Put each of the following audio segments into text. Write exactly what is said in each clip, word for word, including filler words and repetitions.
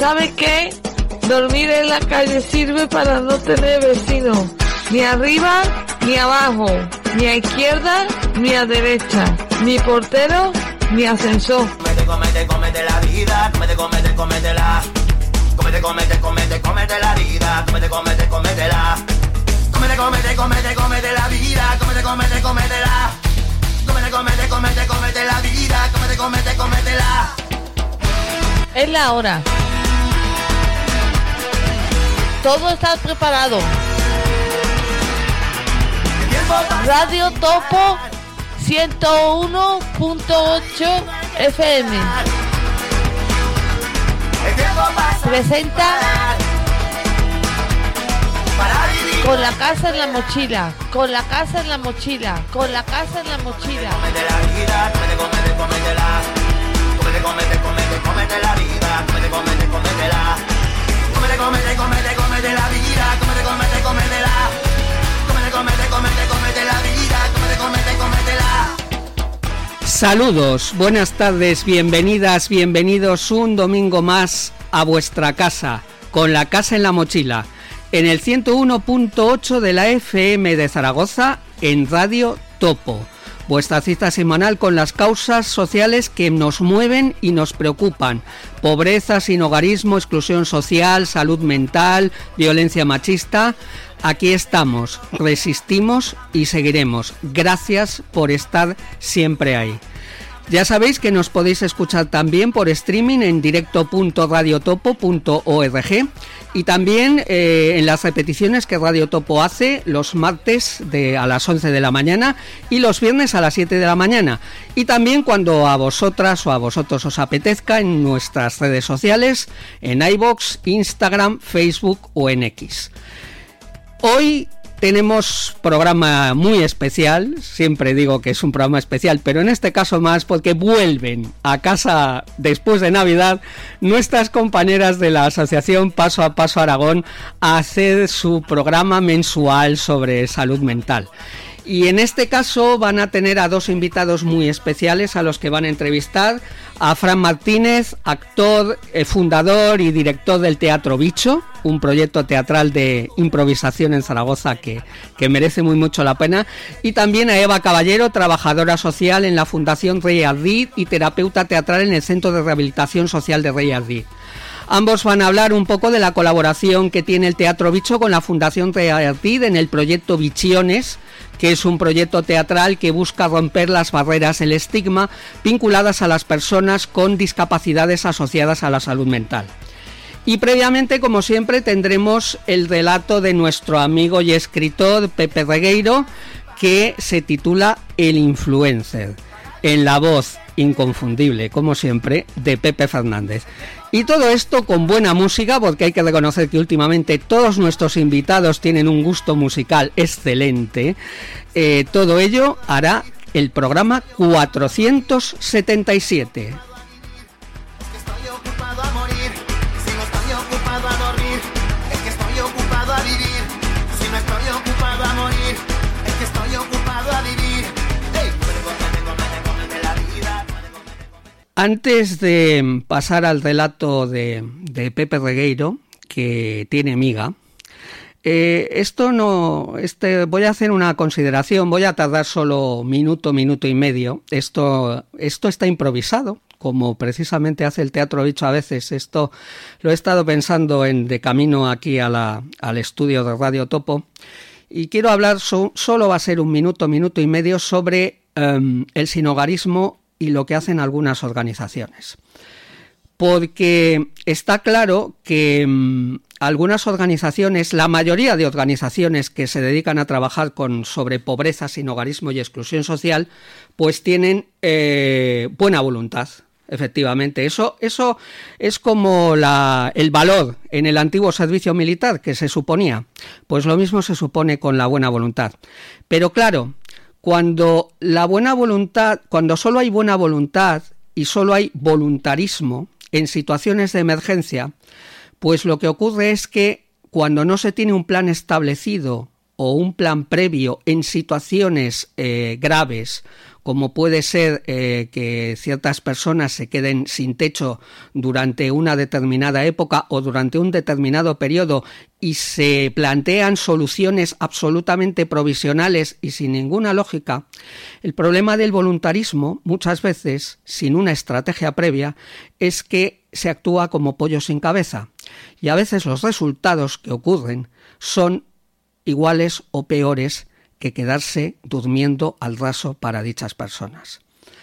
¿Sabe qué? Dormir en la calle sirve para no tener vecinos, ni arriba ni abajo, ni a izquierda ni a derecha, ni portero ni ascensor. Comete, comete, comete la vida, comete, comete, cométela. Comete, comete, comete, comete la vida, comete, comete, cométela. Comete, comete, comete, comete la vida, comete, comete, cométela. Comete, comete, comete, comete la vida, comete, comete, cométela. Es la hora. Todo está preparado. Radio Topo ciento uno punto ocho F M presenta Con la casa en la mochila, con la casa en la mochila, con la casa en la mochila. Comete la vida, comete, comete, cométela. Comete, comete, comete, comete la vida, comete, comete, cométela. Comete, comete, comete, comete la vida, comete, comete, cométela. Comete, comete, comete, comete la vida, comete, comete, cométela. Saludos, buenas tardes, bienvenidas, bienvenidos un domingo más a vuestra casa, con la casa en la mochila, en el ciento uno punto ocho de la F M de Zaragoza, en Radio Topo. Vuestra cita semanal con las causas sociales que nos mueven y nos preocupan. Pobreza, sinhogarismo, exclusión social, salud mental, violencia machista. Aquí estamos, resistimos y seguiremos. Gracias por estar siempre ahí. Ya sabéis que nos podéis escuchar también por streaming en directo punto radiotopo punto org y también eh, en las repeticiones que Radio Topo hace los martes de, a las once de la mañana y los viernes a las siete de la mañana. Y también cuando a vosotras o a vosotros os apetezca en nuestras redes sociales, en iVoox, Instagram, Facebook o en X. Hoy tenemos programa muy especial, siempre digo que es un programa especial, pero en este caso más porque vuelven a casa después de Navidad nuestras compañeras de la Asociación Paso a Paso Aragón a hacer su programa mensual sobre salud mental. Y en este caso van a tener a dos invitados muy especiales a los que van a entrevistar: a Fran Martínez, actor, eh, fundador y director del Teatro Bicho, un proyecto teatral de improvisación en Zaragoza que, que merece muy mucho la pena, y también a Eva Caballero, trabajadora social en la Fundación Rey Ardid y terapeuta teatral en el Centro de Rehabilitación Social de Rey Ardid. Ambos van a hablar un poco de la colaboración que tiene el Teatro Bicho con la Fundación Rey Ardid en el proyecto Bichiones, que es un proyecto teatral que busca romper las barreras, el estigma vinculadas a las personas con discapacidades asociadas a la salud mental. Y previamente, como siempre, tendremos el relato de nuestro amigo y escritor Pepe Regueiro, que se titula El Influencer, en la voz inconfundible, como siempre, de Pepe Fernández. Y todo esto con buena música, porque hay que reconocer que últimamente todos nuestros invitados tienen un gusto musical excelente. Eh, todo ello hará el programa cuatrocientos setenta y siete. Antes de pasar al relato de, de Pepe Regueiro, que tiene miga, eh, esto no, este, voy a hacer una consideración, voy a tardar solo minuto, minuto y medio. Esto, esto está improvisado, como precisamente hace el Teatro Bicho a veces. Esto lo he estado pensando en de camino aquí a la, al estudio de Radio Topo, y quiero hablar, so, solo va a ser un minuto, minuto y medio sobre um, el sinhogarismo y lo que hacen algunas organizaciones. Porque está claro que mmm, algunas organizaciones, la mayoría de organizaciones que se dedican a trabajar con sobre pobreza, sinhogarismo y exclusión social, pues tienen eh, buena voluntad. Efectivamente, eso, eso es como la, el valor en el antiguo servicio militar que se suponía. Pues lo mismo se supone con la buena voluntad. Pero claro, Cuando la buena voluntad, cuando solo hay buena voluntad y solo hay voluntarismo en situaciones de emergencia, pues lo que ocurre es que cuando no se tiene un plan establecido o un plan previo en situaciones eh, graves, como puede ser eh, que ciertas personas se queden sin techo durante una determinada época o durante un determinado periodo y se plantean soluciones absolutamente provisionales y sin ninguna lógica, el problema del voluntarismo, muchas veces, sin una estrategia previa, es que se actúa como pollo sin cabeza, y a veces los resultados que ocurren son iguales o peores que quedarse durmiendo al raso para dichas personas.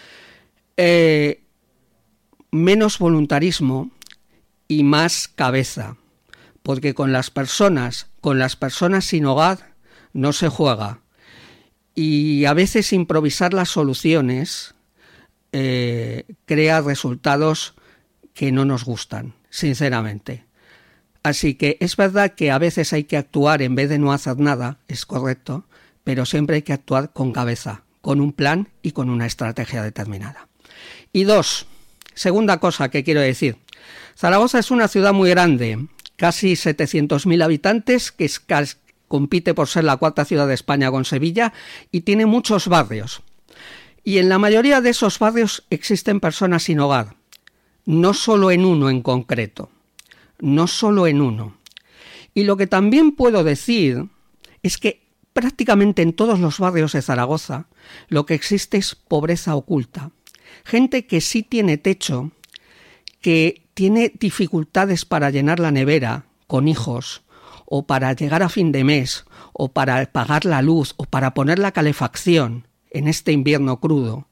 Eh, menos voluntarismo y más cabeza, porque con las personas, con las personas sin hogar no se juega, y a veces improvisar las soluciones eh, crea resultados que no nos gustan, sinceramente. Así que es verdad que a veces hay que actuar en vez de no hacer nada, es correcto, pero siempre hay que actuar con cabeza, con un plan y con una estrategia determinada. Y dos, segunda cosa que quiero decir, Zaragoza es una ciudad muy grande, casi setecientos mil habitantes, que es, compite por ser la cuarta ciudad de España con Sevilla, y tiene muchos barrios. Y en la mayoría de esos barrios existen personas sin hogar, no solo en uno en concreto, no solo en uno. Y lo que también puedo decir es que prácticamente en todos los barrios de Zaragoza lo que existe es pobreza oculta. Gente que sí tiene techo, que tiene dificultades para llenar la nevera con hijos, o para llegar a fin de mes, o para pagar la luz, o para poner la calefacción en este invierno crudo,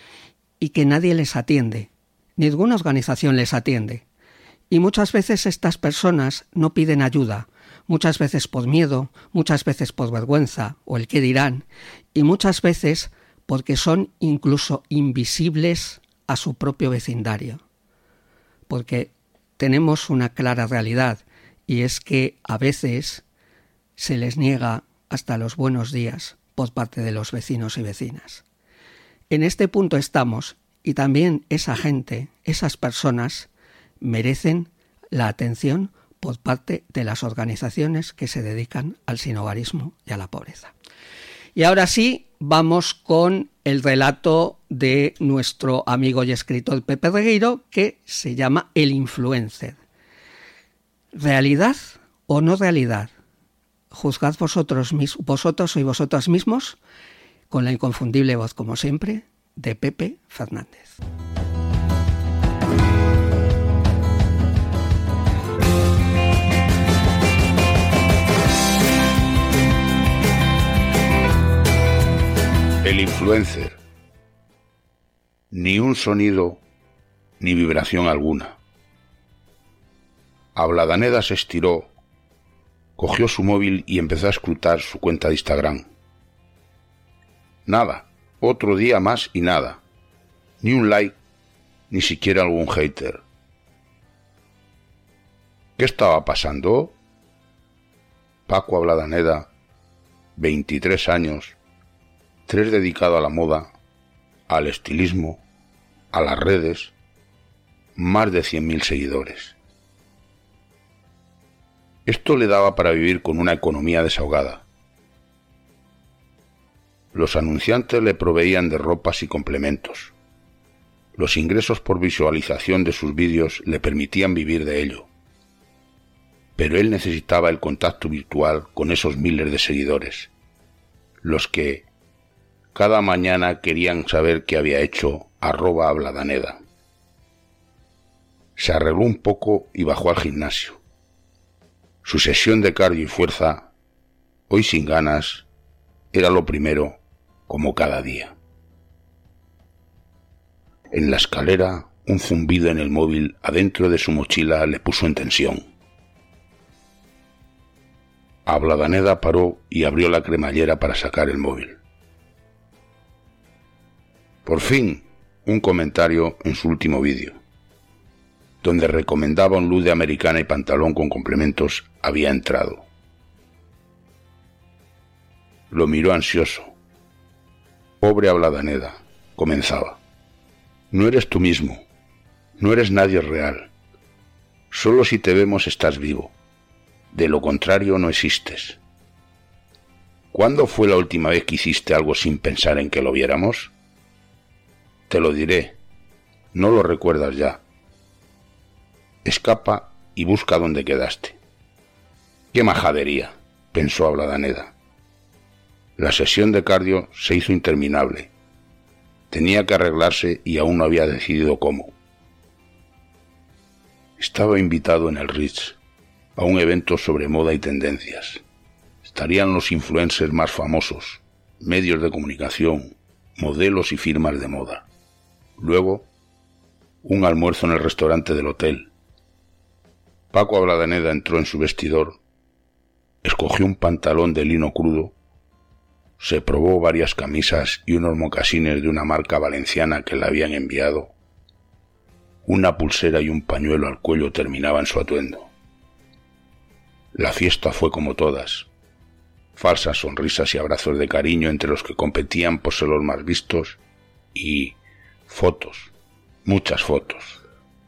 y que nadie les atiende, ninguna organización les atiende. Y muchas veces estas personas no piden ayuda, muchas veces por miedo, muchas veces por vergüenza o el qué dirán, y muchas veces porque son incluso invisibles a su propio vecindario. Porque tenemos una clara realidad, y es que a veces se les niega hasta los buenos días por parte de los vecinos y vecinas. En este punto estamos, y también esa gente, esas personas, merecen la atención por parte de las organizaciones que se dedican al sinhogarismo y a la pobreza. Y ahora sí, vamos con el relato de nuestro amigo y escritor Pepe Regueiro, que se llama El Influencer. ¿Realidad o no realidad? Juzgad vosotros, mis, vosotros y vosotras mismos, con la inconfundible voz, como siempre, de Pepe Fernández. El influencer. Ni un sonido, ni vibración alguna. Abladaneda se estiró, cogió su móvil y empezó a escrutar su cuenta de Instagram. Nada, otro día más y nada. Ni un like, ni siquiera algún hater. ¿Qué estaba pasando? Paco Abladaneda, veintitrés años, tres dedicado a la moda, al estilismo, a las redes, más de cien mil seguidores. Esto le daba para vivir con una economía desahogada. Los anunciantes le proveían de ropas y complementos. Los ingresos por visualización de sus vídeos le permitían vivir de ello. Pero él necesitaba el contacto virtual con esos miles de seguidores, los que cada mañana querían saber qué había hecho arroba Abladaneda. Se arregló un poco y bajó al gimnasio. Su sesión de cardio y fuerza, hoy sin ganas, era lo primero, como cada día. En la escalera, un zumbido en el móvil adentro de su mochila le puso en tensión. Abladaneda paró y abrió la cremallera para sacar el móvil. Por fin, un comentario en su último vídeo, donde recomendaba un look de americana y pantalón con complementos, había entrado. Lo miró ansioso. Pobre Abladaneda, comenzaba. No eres tú mismo, no eres nadie real. Solo si te vemos estás vivo. De lo contrario no existes. ¿Cuándo fue la última vez que hiciste algo sin pensar en que lo viéramos? Te lo diré. No lo recuerdas ya. Escapa y busca dónde quedaste. ¡Qué majadería!, pensó Avellaneda. La sesión de cardio se hizo interminable. Tenía que arreglarse y aún no había decidido cómo. Estaba invitado en el Ritz a un evento sobre moda y tendencias. Estarían los influencers más famosos, medios de comunicación, modelos y firmas de moda. Luego, un almuerzo en el restaurante del hotel. Paco Avellaneda entró en su vestidor, escogió un pantalón de lino crudo, se probó varias camisas y unos mocasines de una marca valenciana que le habían enviado. Una pulsera y un pañuelo al cuello terminaban su atuendo. La fiesta fue como todas. Falsas sonrisas y abrazos de cariño entre los que competían por ser los más vistos y fotos, muchas fotos.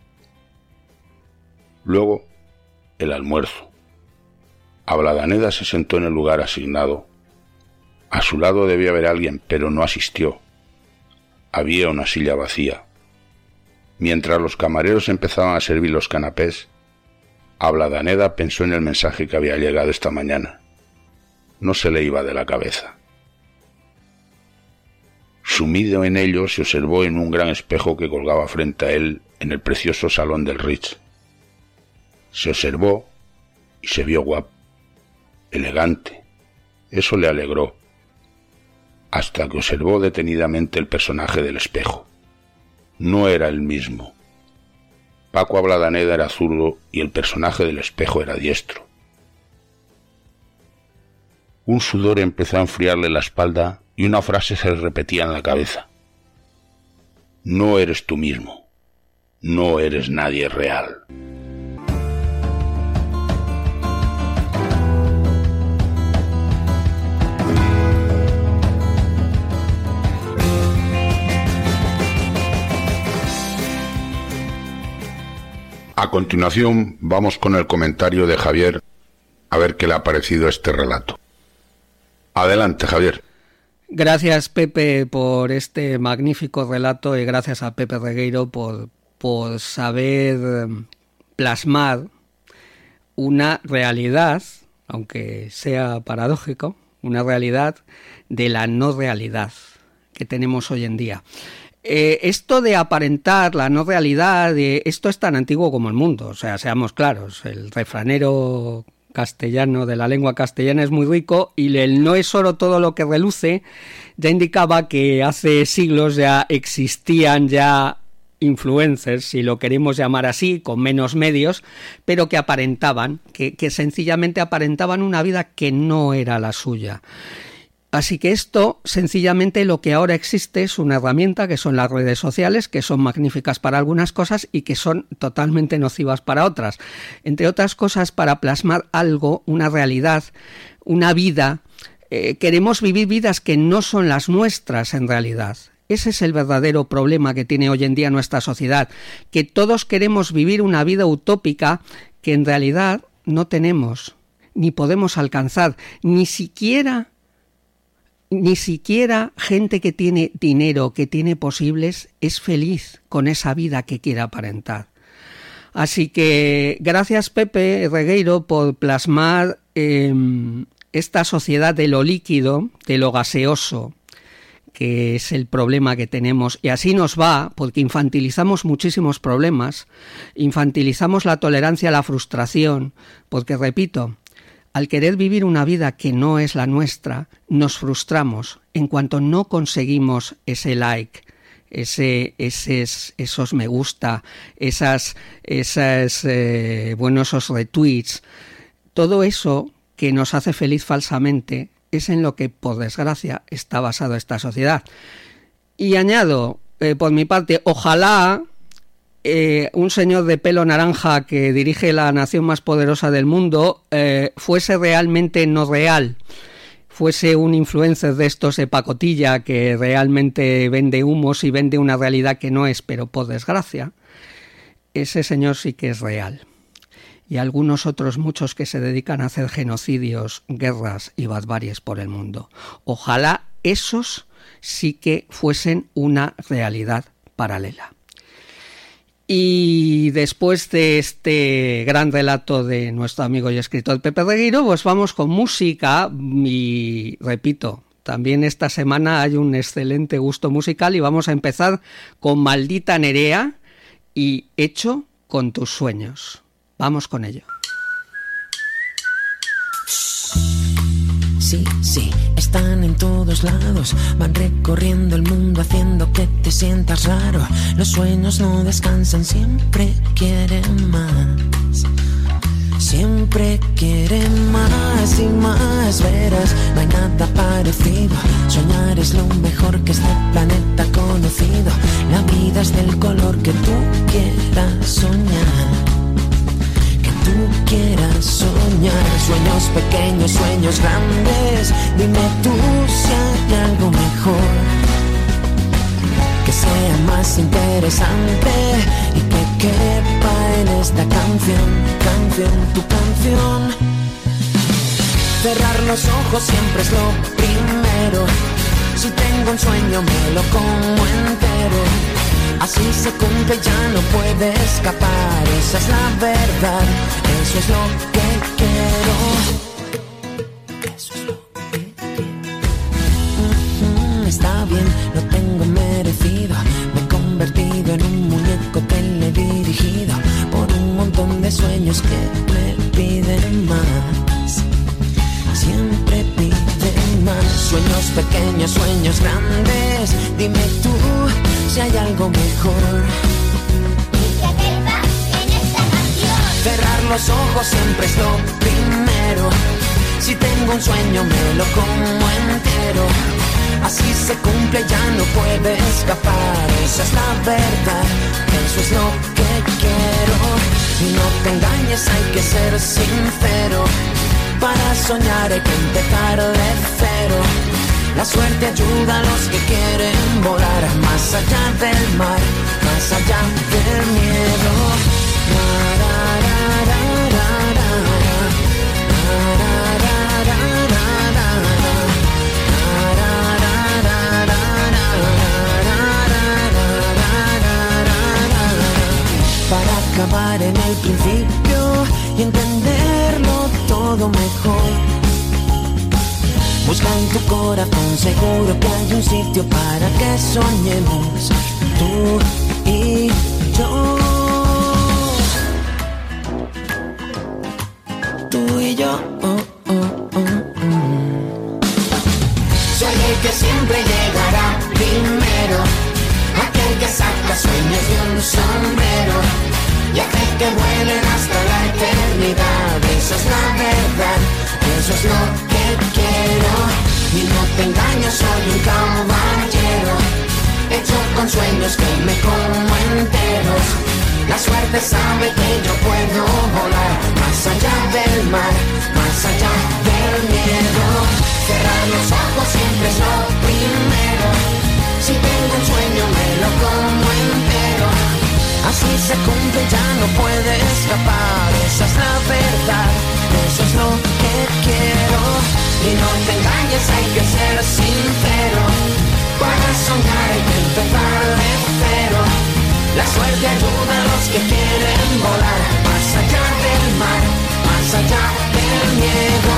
Luego, el almuerzo. Avellaneda se sentó en el lugar asignado. A su lado debía haber alguien, pero no asistió. Había una silla vacía. Mientras los camareros empezaban a servir los canapés, Avellaneda pensó en el mensaje que había llegado esta mañana. No se le iba de la cabeza. Sumido en ello, se observó en un gran espejo que colgaba frente a él en el precioso salón del Ritz. Se observó y se vio guapo, elegante. Eso le alegró, hasta que observó detenidamente el personaje del espejo. No era el mismo. Paco Avellaneda era zurdo y el personaje del espejo era diestro. Un sudor empezó a enfriarle la espalda y una frase se le repetía en la cabeza. No eres tú mismo. No eres nadie real. A continuación vamos con el comentario de Javier, a ver qué le ha parecido este relato. Adelante, Javier. Gracias, Pepe, por este magnífico relato y gracias a Pepe Regueiro por, por saber plasmar una realidad, aunque sea paradójico, una realidad de la no realidad que tenemos hoy en día. Eh, esto de aparentar la no realidad, eh, esto es tan antiguo como el mundo, o sea, seamos claros, el refranero castellano de la lengua castellana es muy rico y el no es oro todo lo que reluce ya indicaba que hace siglos ya existían ya influencers, si lo queremos llamar así, con menos medios, pero que aparentaban, que, que sencillamente aparentaban una vida que no era la suya. Así que esto, sencillamente, lo que ahora existe es una herramienta que son las redes sociales, que son magníficas para algunas cosas y que son totalmente nocivas para otras. Entre otras cosas, para plasmar algo, una realidad, una vida. Eh, queremos vivir vidas que no son las nuestras en realidad. Ese es el verdadero problema que tiene hoy en día nuestra sociedad, que todos queremos vivir una vida utópica que en realidad no tenemos, ni podemos alcanzar, ni siquiera... Ni siquiera gente que tiene dinero, que tiene posibles, es feliz con esa vida que quiere aparentar. Así que gracias, Pepe Regueiro, por plasmar eh, esta sociedad de lo líquido, de lo gaseoso, que es el problema que tenemos. Y así nos va, porque infantilizamos muchísimos problemas, infantilizamos la tolerancia a la frustración, porque, repito, al querer vivir una vida que no es la nuestra, nos frustramos en cuanto no conseguimos ese like, ese, esos, esos me gusta, esas, esas eh, bueno, esos retweets. Todo eso que nos hace feliz falsamente es en lo que, por desgracia, está basado esta sociedad. Y añado, eh, por mi parte, ojalá... Eh, un señor de pelo naranja que dirige la nación más poderosa del mundo eh, fuese realmente no real, fuese un influencer de estos de pacotilla que realmente vende humos y vende una realidad que no es, pero por desgracia, ese señor sí que es real. Y algunos otros muchos que se dedican a hacer genocidios, guerras y barbaries por el mundo. Ojalá esos sí que fuesen una realidad paralela. Y después de este gran relato de nuestro amigo y escritor Pepe Regueiro, pues vamos con música y repito, también esta semana hay un excelente gusto musical y vamos a empezar con Maldita Nerea y Hecho con tus sueños. Vamos con ello. Sí, sí, están en todos lados, van recorriendo el mundo haciendo que te sientas raro. Los sueños no descansan, siempre quieren más. Siempre quieren más y más, verás, no hay nada parecido. Soñar es lo mejor que este planeta ha conocido. La vida es del color que tú quieras soñar. Tú quieras soñar, sueños pequeños, sueños grandes. Dime tú si hay algo mejor, que sea más interesante y que quepa en esta canción, canción, tu canción. Cerrar los ojos siempre es lo primero. Si tengo un sueño me lo como entero. Así se cumple, ya no puede escapar. Esa es la verdad, eso es lo que quiero. Eso es lo que quiero. Mm-hmm, está bien, lo tengo merecido. Me he convertido en un muñeco que le he dirigido por un montón de sueños que me piden más. Siempre piden más. Sueños pequeños, sueños grandes. Dime tú si hay algo mejor y que quepa en esta canción. Cerrar los ojos siempre es lo primero. Si tengo un sueño me lo como entero. Así se cumple, ya no puede escapar. Esa es la verdad, eso es lo que quiero. Y no te engañes, hay que ser sincero. Para soñar hay que empezar de cero. La suerte ayuda a los que quieren volar más allá del mar, más allá del miedo. Para acabar en el principio y entenderlo todo mejor, busca en tu corazón, seguro que hay un sitio para que soñemos tú y yo. Tú y yo. Oh, oh, oh, oh. Soy el que siempre llegará primero, aquel que saca sueños de un sombrero y hace que vuelen hasta la eternidad. Eso es la verdad, eso es lo que quiero. Y no te engañes, soy un caballero, hecho con sueños que me como enteros. La suerte sabe que yo puedo volar más allá del mar, más allá del miedo. Cerrar los ojos siempre es lo primero. Si tengo un sueño me lo como entero. Así se cumple, ya no puede escapar. Esa es la verdad, eso es lo que quiero. Y no te engañes, hay que ser sincero. Para soñar hay que empezar de cero. La suerte ayuda a los que quieren volar más allá del mar, más allá del miedo.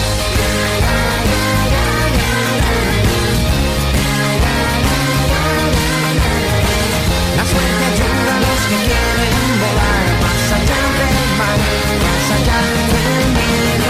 La suerte ayuda a los que quieren volar más allá del mar, más allá del miedo.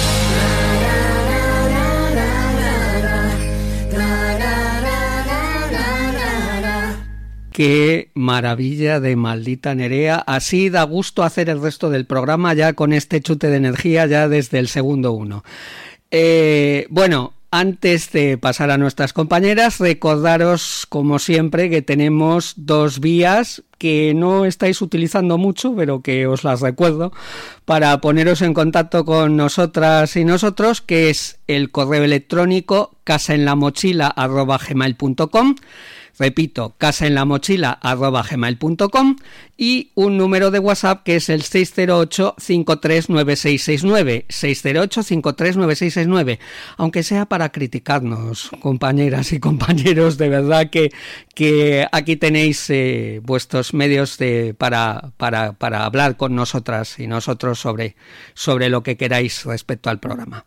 Qué maravilla de Maldita Nerea. Así da gusto hacer el resto del programa ya con este chute de energía ya desde el segundo uno. Eh, bueno, antes de pasar a nuestras compañeras, recordaros como siempre que tenemos dos vías que no estáis utilizando mucho, pero que os las recuerdo para poneros en contacto con nosotras y nosotros, que es el correo electrónico casaenlamochila arroba gmail punto com, Repito, casaenlamochila arroba gmail punto com y un número de WhatsApp que es el seis cero ocho, cinco tres nueve seis seis nueve, seis cero ocho, cinco tres nueve seis seis nueve, aunque sea para criticarnos, compañeras y compañeros, de verdad que, que aquí tenéis eh, vuestros medios de, para, para, para hablar con nosotras y nosotros sobre, sobre lo que queráis respecto al programa.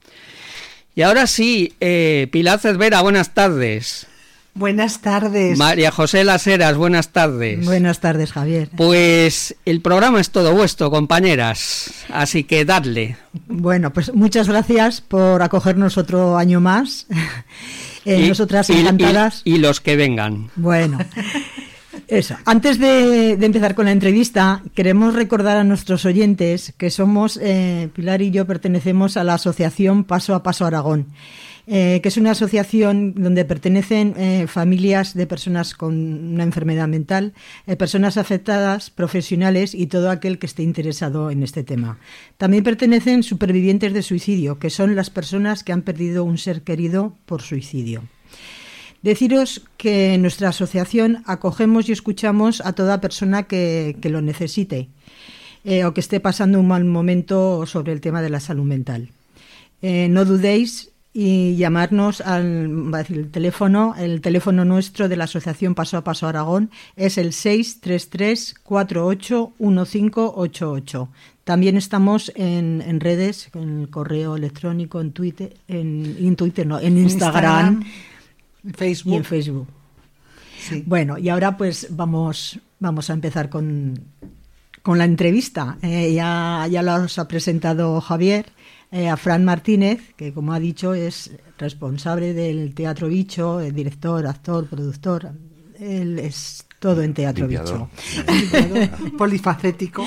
Y ahora sí, eh, Pilar Cervera, buenas tardes. Buenas tardes. María José Las Heras, buenas tardes. Buenas tardes, Javier. Pues el programa es todo vuestro, compañeras, así que dadle. Bueno, pues muchas gracias por acogernos otro año más. eh, y, nosotras y, encantadas. Y, y los que vengan. Bueno, eso. Antes de, de empezar con la entrevista, queremos recordar a nuestros oyentes que somos, eh, Pilar y yo pertenecemos a la asociación Paso a Paso Aragón. Eh, que es una asociación donde pertenecen eh, familias de personas con una enfermedad mental, eh, personas afectadas, profesionales y todo aquel que esté interesado en este tema. También pertenecen supervivientes de suicidio, que son las personas que han perdido un ser querido por suicidio. Deciros que en nuestra asociación acogemos y escuchamos a toda persona que, que lo necesite eh, o que esté pasando un mal momento sobre el tema de la salud mental. Eh, no dudéis y llamarnos al el teléfono, el teléfono nuestro de la Asociación Paso a Paso Aragón es el seis tres tres, cuatro ocho uno cinco ocho ocho. También estamos en, en redes, en el correo electrónico, en Twitter, en, en Twitter no, en Instagram, Instagram Facebook. y en Facebook. Sí. Bueno, y ahora pues vamos, vamos a empezar con, con la entrevista. Eh, ya, ya los ha presentado Javier. Eh, a Fran Martínez, que como ha dicho es responsable del Teatro Bicho, el director, actor, productor, él es todo en Teatro Limpiador. Bicho. Polifacético.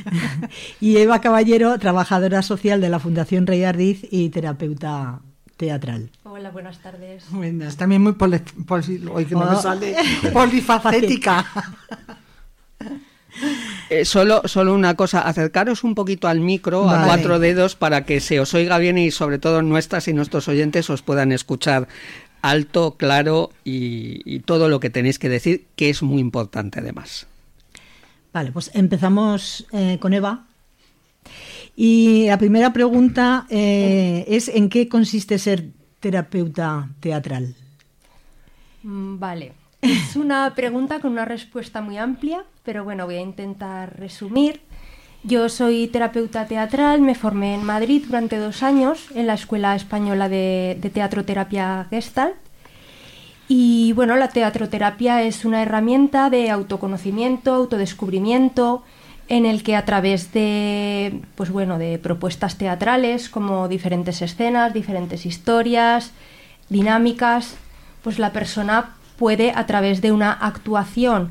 Y Eva Caballero, trabajadora social de la Fundación Rey Ardiz y terapeuta teatral. Hola, buenas tardes. Buenas, también muy poli, poli, hoy que no Oh. me sale, polifacética. Eh, solo, solo una cosa, acercaros un poquito al micro, Vale. a cuatro dedos, para que se os oiga bien y sobre todo nuestras y nuestros oyentes os puedan escuchar alto, claro y, y todo lo que tenéis que decir, que es muy importante además. Vale, pues empezamos eh, con Eva. Y la primera pregunta eh, es ¿en qué consiste ser terapeuta teatral? Mm, Vale, es una pregunta con una respuesta muy amplia, pero bueno, voy a intentar resumir. Yo soy terapeuta teatral, me formé en Madrid durante dos años en la Escuela Española de, de Teatroterapia Gestalt. Y bueno, la teatroterapia es una herramienta de autoconocimiento, autodescubrimiento, en el que a través de, pues bueno, de propuestas teatrales como diferentes escenas, diferentes historias, dinámicas, pues la persona puede a través de una actuación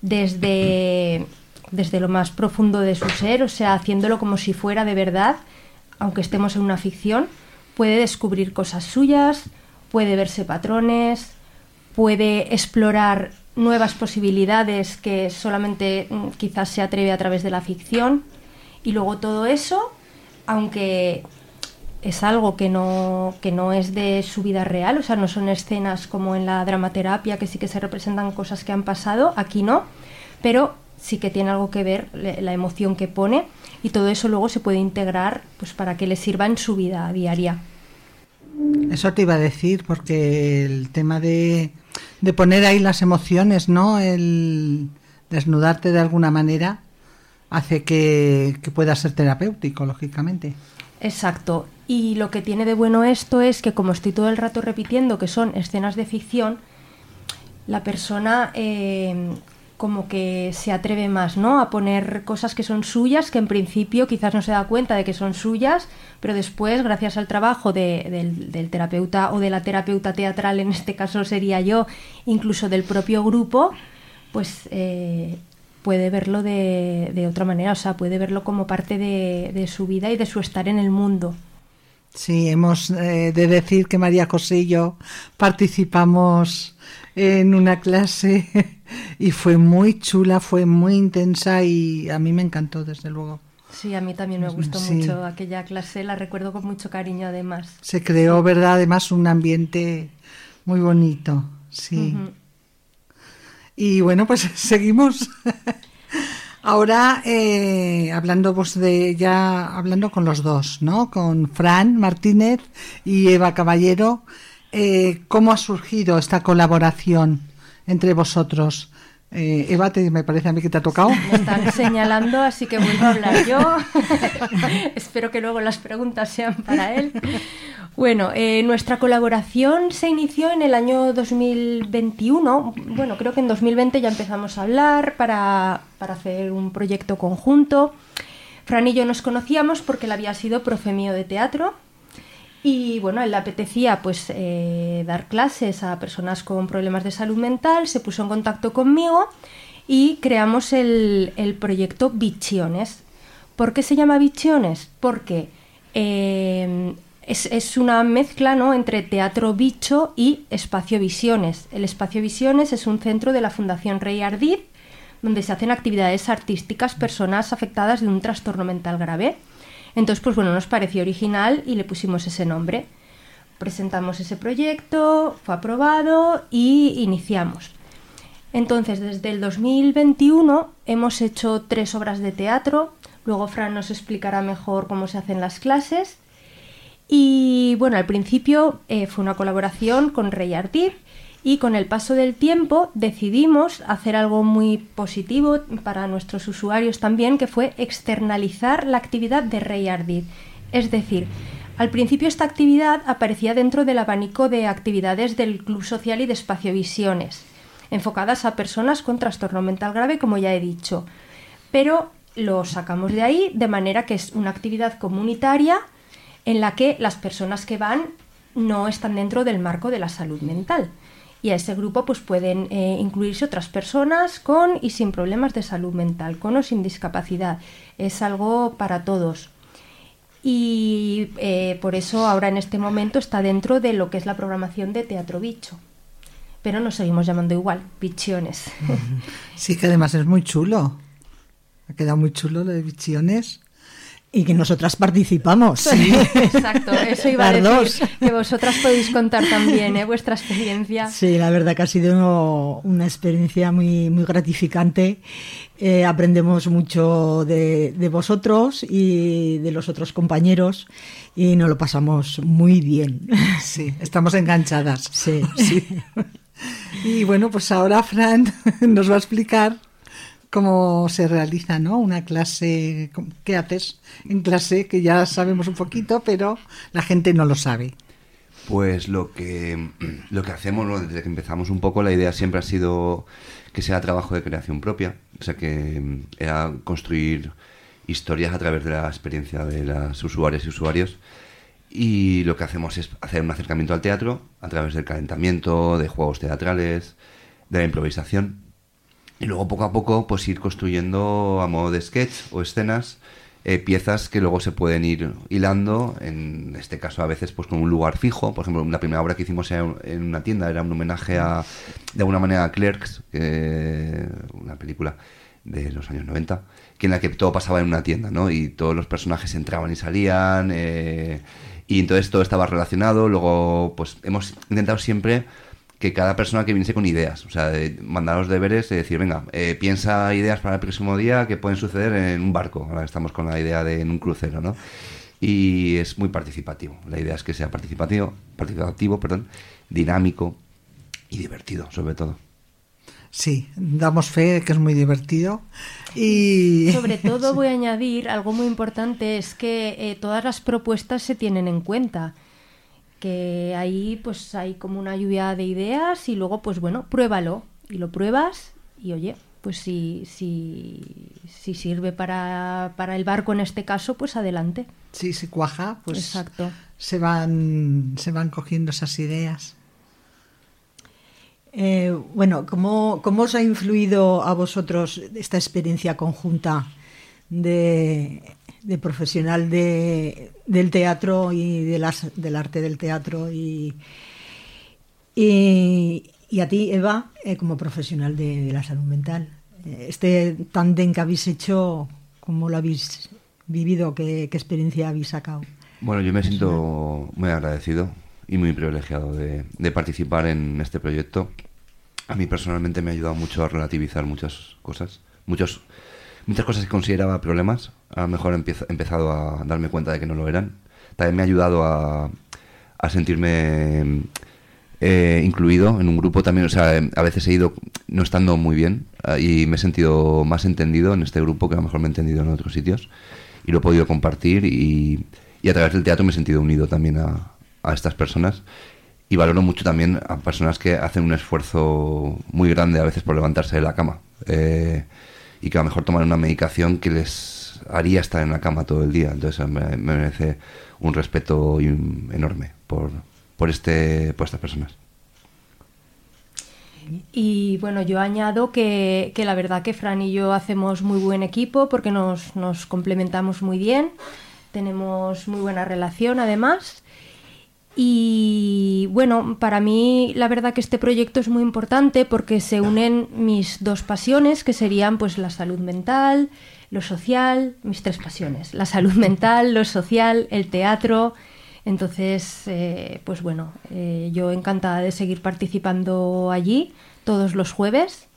desde, desde lo más profundo de su ser, o sea, haciéndolo como si fuera de verdad, aunque estemos en una ficción, puede descubrir cosas suyas, puede verse patrones, puede explorar nuevas posibilidades que solamente mm, quizás se atreve a través de la ficción, y luego todo eso, aunque es algo que no, que no es de su vida real, o sea, no son escenas como en la dramaterapia, que sí que se representan cosas que han pasado, aquí no, pero sí que tiene algo que ver le- la emoción que pone, y todo eso luego se puede integrar pues para que le sirva en su vida diaria. Eso te iba a decir, porque el tema de, de poner ahí las emociones, ¿no? El desnudarte de alguna manera hace que, que pueda ser terapéutico, lógicamente. Exacto. Y lo que tiene de bueno esto es que, como estoy todo el rato repitiendo que son escenas de ficción, la persona eh, como que se atreve más, ¿no?, a poner cosas que son suyas, que en principio quizás no se da cuenta de que son suyas, pero después, gracias al trabajo de- del, del terapeuta o de la terapeuta teatral, en este caso sería yo, incluso del propio grupo, pues eh, puede verlo de, de otra manera, o sea, puede verlo como parte de, de su vida y de su estar en el mundo. Sí, hemos eh, de decir que María José y yo participamos en una clase y fue muy chula, fue muy intensa y a mí me encantó, desde luego. Sí, a mí también me gustó Sí. mucho aquella clase, la recuerdo con mucho cariño además. Se creó, ¿verdad? Además, un ambiente muy bonito, sí. Ujú. Y bueno, pues seguimos. Ahora eh, hablando pues de ya hablando con los dos, ¿no? Con Fran Martínez y Eva Caballero, eh, ¿cómo ha surgido esta colaboración entre vosotros? Eh, Eva, te, me parece a mí que te ha tocado. Me están señalando, así que vuelvo a hablar yo. Espero que luego las preguntas sean para él. Bueno, eh, nuestra colaboración se inició en el año dos mil veintiuno. Bueno, creo que en dos mil veinte ya empezamos a hablar para, para hacer un proyecto conjunto. Fran y yo nos conocíamos porque él había sido profe mío de teatro. Y bueno, a él le apetecía pues eh, dar clases a personas con problemas de salud mental, se puso en contacto conmigo y creamos el, el proyecto Visiones. ¿Por qué se llama Visiones? Porque eh, es, es una mezcla, ¿no?, entre Teatro Bicho y Espacio Visiones. El Espacio Visiones es un centro de la Fundación Rey Ardiz donde se hacen actividades artísticas personas afectadas de un trastorno mental grave. Entonces, pues bueno, nos pareció original y le pusimos ese nombre. Presentamos ese proyecto, fue aprobado y iniciamos. Entonces, desde el dos mil veintiuno hemos hecho tres obras de teatro. Luego Fran nos explicará mejor cómo se hacen las clases. Y bueno, al principio eh, fue una colaboración con Rey Ardiz. Y con el paso del tiempo decidimos hacer algo muy positivo para nuestros usuarios también, que fue externalizar la actividad de Rey Ardiz. Es decir, al principio esta actividad aparecía dentro del abanico de actividades del Club Social y de Espacio Visiones, enfocadas a personas con trastorno mental grave, como ya he dicho. Pero lo sacamos de ahí, de manera que es una actividad comunitaria en la que las personas que van no están dentro del marco de la salud mental. Y a ese grupo pues pueden eh, incluirse otras personas con y sin problemas de salud mental, con o sin discapacidad. Es algo para todos. Y eh, por eso ahora en este momento está dentro de lo que es la programación de Teatro Bicho. Pero nos seguimos llamando igual, Visiones. Sí, que además es muy chulo. Ha quedado muy chulo lo de Visiones. Y que nosotras participamos. Sí, exacto, eso iba Las a decir, dos. que vosotras podéis contar también, ¿eh?, vuestra experiencia. Sí, la verdad que ha sido una experiencia muy, muy gratificante. Eh, aprendemos mucho de, de vosotros y de los otros compañeros y nos lo pasamos muy bien. Sí, estamos enganchadas. Sí. Sí. Y bueno, pues ahora Fran nos va a explicar cómo se realiza, ¿no?, una clase. ¿Qué haces en clase? Que ya sabemos un poquito, pero la gente no lo sabe. Pues lo que lo que hacemos, ¿no?, desde que empezamos un poco, la idea siempre ha sido que sea trabajo de creación propia, o sea, que era construir historias a través de la experiencia de las usuarias y usuarios. Y lo que hacemos es hacer un acercamiento al teatro a través del calentamiento, de juegos teatrales, de la improvisación. Y luego poco a poco pues ir construyendo a modo de sketch o escenas eh, piezas que luego se pueden ir hilando, en este caso a veces pues con un lugar fijo. Por ejemplo, la primera obra que hicimos en una tienda era un homenaje a, de alguna manera, a Clerks, eh, una película de los años noventa, que en la que todo pasaba en una tienda, ¿no? Y todos los personajes entraban y salían, eh, y entonces todo estaba relacionado. Luego pues hemos intentado siempre que cada persona que viniese con ideas, o sea, de mandaros deberes, de decir, venga, eh, piensa ideas para el próximo día que pueden suceder en un barco. Ahora estamos con la idea de en un crucero, ¿no? Y es muy participativo. La idea es que sea participativo, participativo, perdón, dinámico y divertido, sobre todo. Sí, damos fe de que es muy divertido. Y sobre todo sí. Voy a añadir algo muy importante, es que eh, todas las propuestas se tienen en cuenta. Que ahí pues hay como una lluvia de ideas y luego pues bueno, pruébalo y lo pruebas y oye, pues si, si, si sirve para, para el barco en este caso, pues adelante. Sí, si cuaja, pues exacto. se van, se van cogiendo esas ideas. Eh, bueno, ¿cómo, ¿cómo os ha influido a vosotros esta experiencia conjunta de... de profesional de, del teatro y de las, del arte del teatro y, y, y a ti, Eva, eh, como profesional de, de la salud mental? Este tándem que habéis hecho, ¿cómo lo habéis vivido? ¿Qué, qué experiencia habéis sacado? Bueno, yo me siento muy agradecido y muy privilegiado de, de participar en este proyecto. a mí personalmente me ha ayudado mucho a relativizar muchas cosas, muchos, muchas cosas que consideraba problemas. A lo mejor he empieza, empezado a darme cuenta de que no lo eran. También me ha ayudado a, a sentirme eh, incluido en un grupo también. O sea, a veces he ido no estando muy bien eh, y me he sentido más entendido en este grupo que a lo mejor me he entendido en otros sitios. Y lo he podido compartir y, y a través del teatro me he sentido unido también a, a estas personas. Y valoro mucho también a personas que hacen un esfuerzo muy grande a veces por levantarse de la cama. Eh, y que a lo mejor toman una medicación que les haría estar en la cama todo el día. Entonces me, me merece un respeto enorme por, por, este, por estas personas. Y bueno, yo añado que, que la verdad que Fran y yo hacemos muy buen equipo porque nos, nos complementamos muy bien, tenemos muy buena relación además. Y bueno, para mí la verdad que este proyecto es muy importante porque se unen mis dos pasiones, que serían pues la salud mental, lo social, mis tres pasiones, la salud mental, lo social, el teatro. Entonces, eh, pues bueno, eh, yo encantada de seguir participando allí todos los jueves.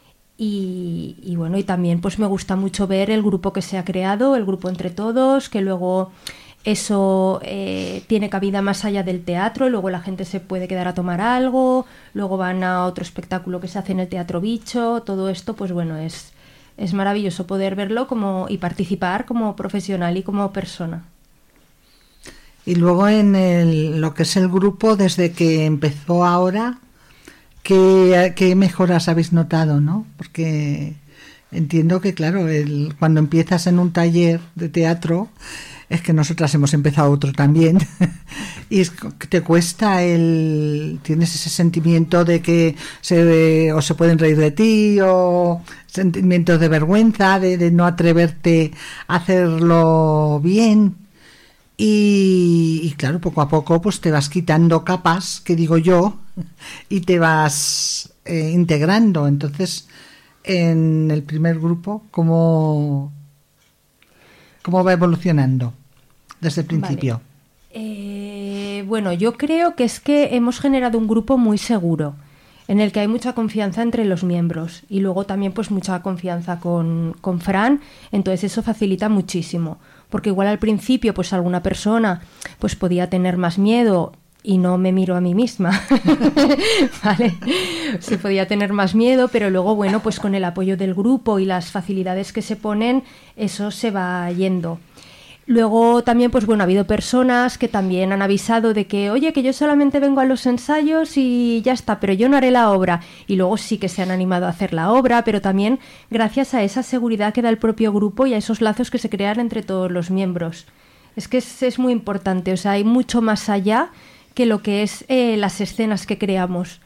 Y, y bueno, y también pues me gusta mucho ver el grupo que se ha creado, el grupo Entre Todos, que luego eso eh, tiene cabida más allá del teatro, luego la gente se puede quedar a tomar algo, luego van a otro espectáculo que se hace en el Teatro Bicho. Todo esto pues bueno, es, es maravilloso poder verlo como y participar como profesional y como persona. Y luego en el, lo que es el grupo, desde que empezó ahora, ¿qué, qué mejoras habéis notado, no? Porque entiendo que, claro, el, cuando empiezas en un taller de teatro, es que nosotras hemos empezado otro también, y es que te cuesta el... tienes ese sentimiento de que se, o se pueden reír de ti, o sentimientos de vergüenza, de, de no atreverte a hacerlo bien. Y, y claro, poco a poco pues te vas quitando capas, que digo yo, y te vas eh, integrando. Entonces, en el primer grupo, ¿cómo, cómo va evolucionando desde el principio? Vale. Eh, bueno, yo creo que es que hemos generado un grupo muy seguro, en el que hay mucha confianza entre los miembros y luego también pues mucha confianza con, con Fran, entonces eso facilita muchísimo. Porque igual al principio pues alguna persona pues podía tener más miedo, y no me miro a mí misma, ¿vale? Se podía tener más miedo, pero luego bueno, pues con el apoyo del grupo y las facilidades que se ponen, eso se va yendo. Luego también, pues bueno, ha habido personas que también han avisado de que, oye, que yo solamente vengo a los ensayos y ya está, pero yo no haré la obra. Y luego sí que se han animado a hacer la obra, pero también gracias a esa seguridad que da el propio grupo y a esos lazos que se crean entre todos los miembros. Es que es, es muy importante, o sea, hay mucho más allá que lo que es eh, las escenas que creamos.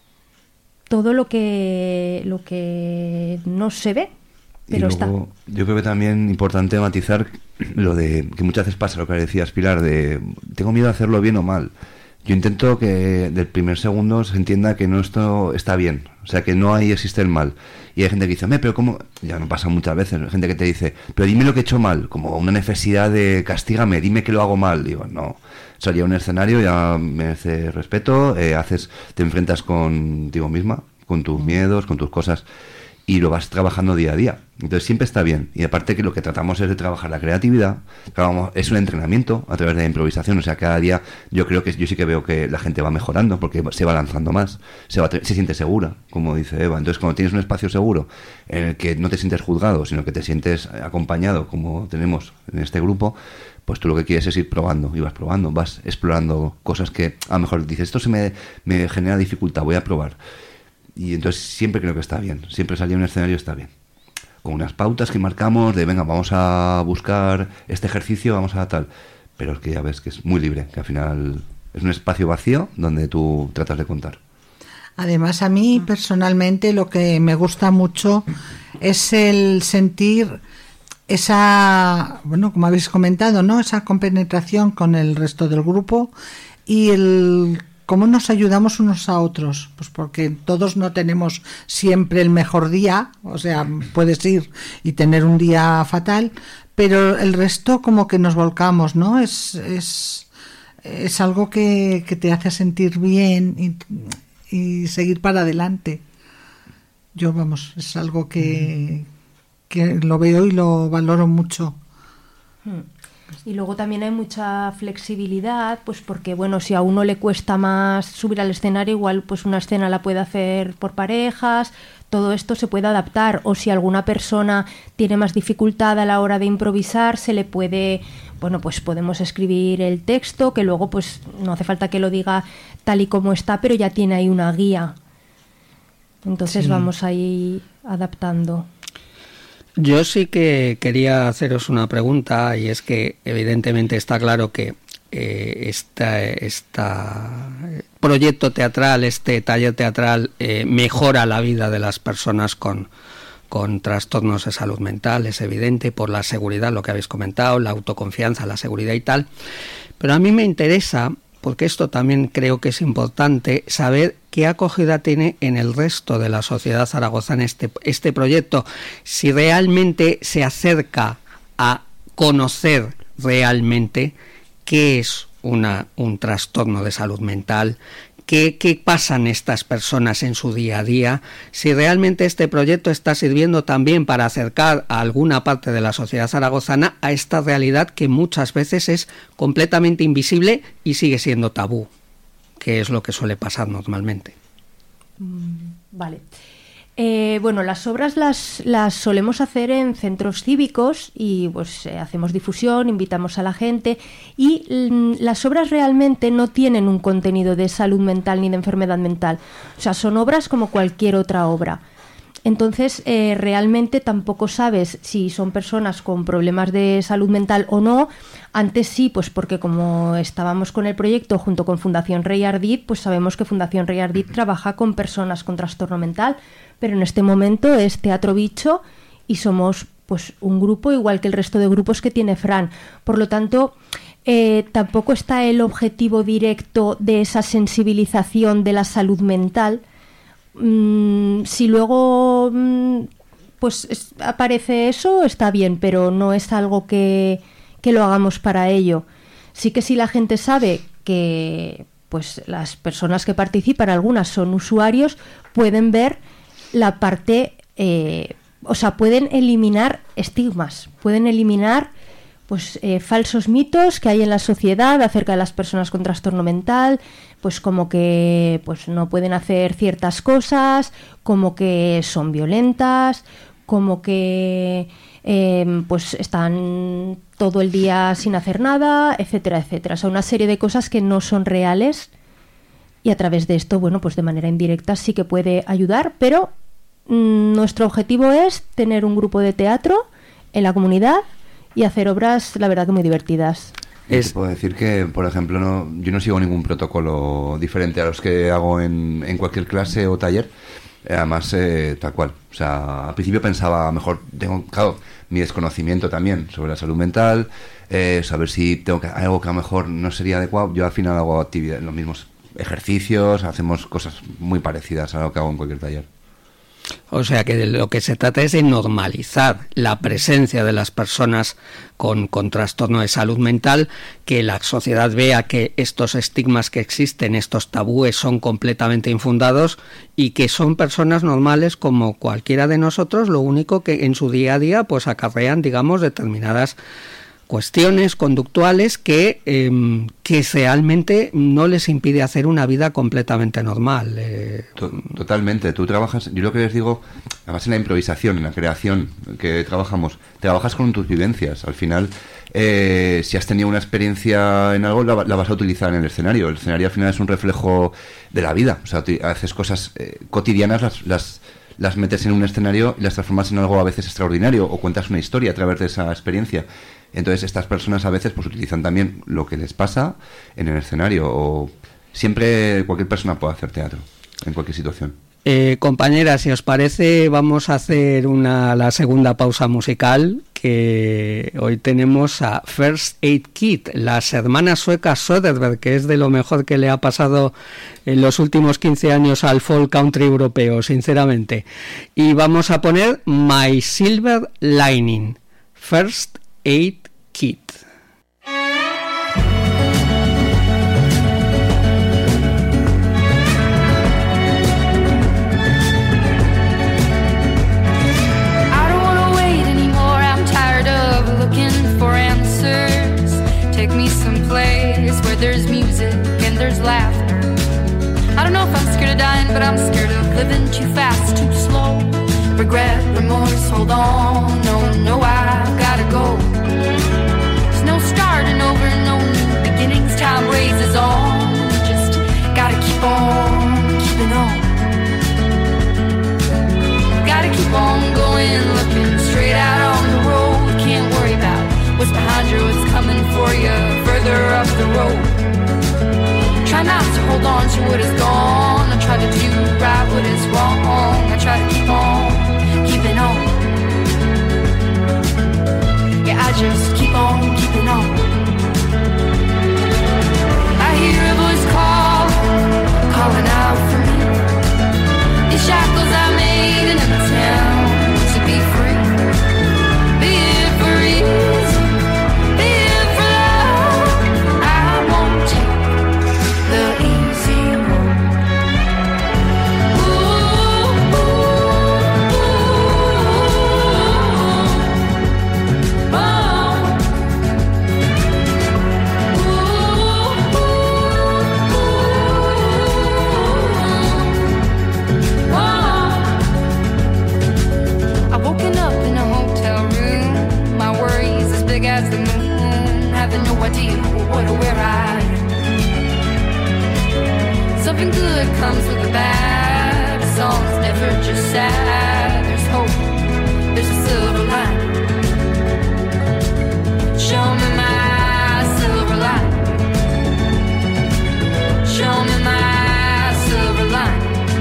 Todo lo que, lo que no se ve. Pero y luego, está. Yo creo que también importante matizar lo de que muchas veces pasa lo que decías, Pilar, de tengo miedo a hacerlo bien o mal. Yo intento que del primer segundo se entienda que no esto está bien, o sea, que no ahí existe el mal. Y hay gente que dice, pero ¿cómo? Ya no pasa muchas veces, hay gente que te dice, pero dime lo que he hecho mal, como una necesidad de castígame, dime que lo hago mal. Digo, no, salía a un escenario, ya merece respeto, eh, haces, te enfrentas contigo misma, con tus miedos, con tus cosas, y lo vas trabajando día a día. Entonces siempre está bien. Y aparte que lo que tratamos es de trabajar la creatividad, trabajamos, es un entrenamiento a través de la improvisación. O sea, cada día yo creo que yo sí que veo que la gente va mejorando porque se va lanzando más, se, va, se siente segura, como dice Eva. Entonces cuando tienes un espacio seguro en el que no te sientes juzgado, sino que te sientes acompañado, como tenemos en este grupo, pues tú lo que quieres es ir probando, y vas probando, vas explorando cosas que a lo mejor dices, esto se me, me genera dificultad, voy a probar. Y entonces siempre creo que está bien, siempre salir a un escenario está bien, con unas pautas que marcamos de venga, vamos a buscar este ejercicio, vamos a tal, pero es que ya ves que es muy libre, que al final es un espacio vacío donde tú tratas de contar. Además, a mí personalmente lo que me gusta mucho es el sentir esa, bueno, como habéis comentado, ¿no? Esa compenetración con el resto del grupo y el cómo nos ayudamos unos a otros, pues porque todos no tenemos siempre el mejor día, o sea, puedes ir y tener un día fatal, pero el resto como que nos volcamos, ¿no? Es es, es algo que, que te hace sentir bien y, y seguir para adelante. Yo, vamos, es algo que, que lo veo y lo valoro mucho. Y luego también hay mucha flexibilidad, pues porque, bueno, si a uno le cuesta más subir al escenario, igual pues una escena la puede hacer por parejas, todo esto se puede adaptar. O si alguna persona tiene más dificultad a la hora de improvisar, se le puede, bueno, pues podemos escribir el texto, que luego pues no hace falta que lo diga tal y como está, pero ya tiene ahí una guía. Entonces sí, vamos ahí adaptando. Yo sí que quería haceros una pregunta, y es que evidentemente está claro que eh, este proyecto teatral, este taller teatral eh, mejora la vida de las personas con, con trastornos de salud mental, es evidente, por la seguridad, lo que habéis comentado, la autoconfianza, la seguridad y tal. Pero a mí me interesa, porque esto también creo que es importante, saber qué acogida tiene en el resto de la sociedad zaragozana este, este proyecto, si realmente se acerca a conocer realmente qué es una, un trastorno de salud mental, qué, qué pasan estas personas en su día a día, si realmente este proyecto está sirviendo también para acercar a alguna parte de la sociedad zaragozana a esta realidad que muchas veces es completamente invisible y sigue siendo tabú, que es lo que suele pasar normalmente. Vale. Eh, bueno, las obras las, las solemos hacer en centros cívicos y pues eh, hacemos difusión, invitamos a la gente y mm, las obras realmente no tienen un contenido de salud mental ni de enfermedad mental. O sea, son obras como cualquier otra obra. Entonces, eh, realmente tampoco sabes si son personas con problemas de salud mental o no. Antes sí, pues porque como estábamos con el proyecto junto con Fundación Rey Ardit, pues sabemos que Fundación Rey Ardit trabaja con personas con trastorno mental, pero en este momento es Teatro Bicho y somos pues un grupo igual que el resto de grupos que tiene Fran. Por lo tanto, eh, tampoco está el objetivo directo de esa sensibilización de la salud mental. Mm, si luego mm, pues es, aparece eso, está bien, pero no es algo que, que lo hagamos para ello. Sí que si la gente sabe que pues las personas que participan, algunas son usuarios, pueden ver la parte, eh, o sea, pueden eliminar estigmas, pueden eliminar pues eh, falsos mitos que hay en la sociedad acerca de las personas con trastorno mental, pues como que pues no pueden hacer ciertas cosas, como que son violentas, como que eh, pues están todo el día sin hacer nada, etcétera, etcétera. O sea, una serie de cosas que no son reales y a través de esto, bueno, pues de manera indirecta sí que puede ayudar, pero mmm, nuestro objetivo es tener un grupo de teatro en la comunidad y hacer obras, la verdad, que muy divertidas. Es... Puedo decir que, por ejemplo, no, yo no sigo ningún protocolo diferente a los que hago en, en cualquier clase o taller. Además, eh, tal cual. O sea, al principio pensaba, mejor tengo, claro, mi desconocimiento también sobre la salud mental, eh, saber si tengo que, algo que a lo mejor no sería adecuado. Yo al final hago actividades, los mismos ejercicios, hacemos cosas muy parecidas a lo que hago en cualquier taller. O sea que de lo que se trata es de normalizar la presencia de las personas con, con trastorno de salud mental, que la sociedad vea que estos estigmas que existen, estos tabúes son completamente infundados y que son personas normales como cualquiera de nosotros, lo único que en su día a día pues acarrean, digamos, determinadas cuestiones conductuales que, eh, que realmente no les impide hacer una vida completamente normal. Eh. Totalmente. Tú trabajas, yo lo que les digo, además en la improvisación, en la creación que trabajamos, trabajas con tus vivencias. Al final, eh, si has tenido una experiencia en algo, la, la vas a utilizar en el escenario. El escenario al final es un reflejo de la vida. O sea, haces cosas eh, cotidianas, las... las las metes en un escenario y las transformas en algo a veces extraordinario o cuentas una historia a través de esa experiencia. Entonces estas personas a veces pues utilizan también lo que les pasa en el escenario, o siempre cualquier persona puede hacer teatro en cualquier situación. Eh, compañeras, si os parece, vamos a hacer una la segunda pausa musical, que hoy tenemos a First Aid Kit, las hermanas suecas Söderberg, que es de lo mejor que le ha pasado en los últimos quince años al folk country europeo, sinceramente. Y vamos a poner My Silver Lining, First Aid Kit. take me someplace where there's music and there's laughter. I don't know if I'm scared of dying, but I'm scared of living too fast, too slow. Regret, remorse, hold on, no, no, I've gotta go. There's no starting over, no new beginnings, time raises on. Just gotta keep on, keeping on. Gotta keep on going, looking straight out on the road. Can't worry about what's behind you, what's coming for you further up the road. Try not to hold on to what is gone. I try to do right what is wrong. I try to keep on, keeping on. Yeah, I just keep on, keeping on. I hear a voice call, calling out for me. These shackles I made in a town to be free. Be it for ease, be it for love. I won't take the easy road. Ooh, ooh, ooh, oh. Ooh, ooh, oh. I've woken up in a hotel room. My worries as big as the moon. Having no idea what or where I am. Something good comes with the bad. A song's never just sad. There's hope, there's a silver line. Show me my silver line. Show me my silver line.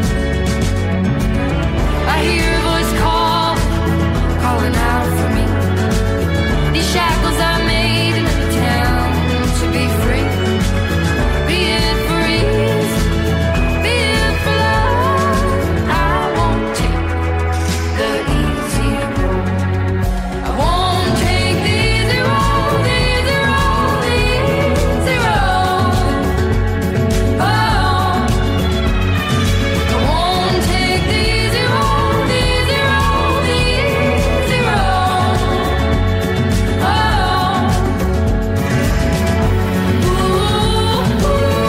I hear a voice call, calling out for me. These shackles I made in a town to be free. Be it for ease, be it for love. I won't take the easy road. I won't take the easy road, the easy road, the easy road. Oh, I won't take the easy road, the easy road, the easy road. Oh, ooh, ooh,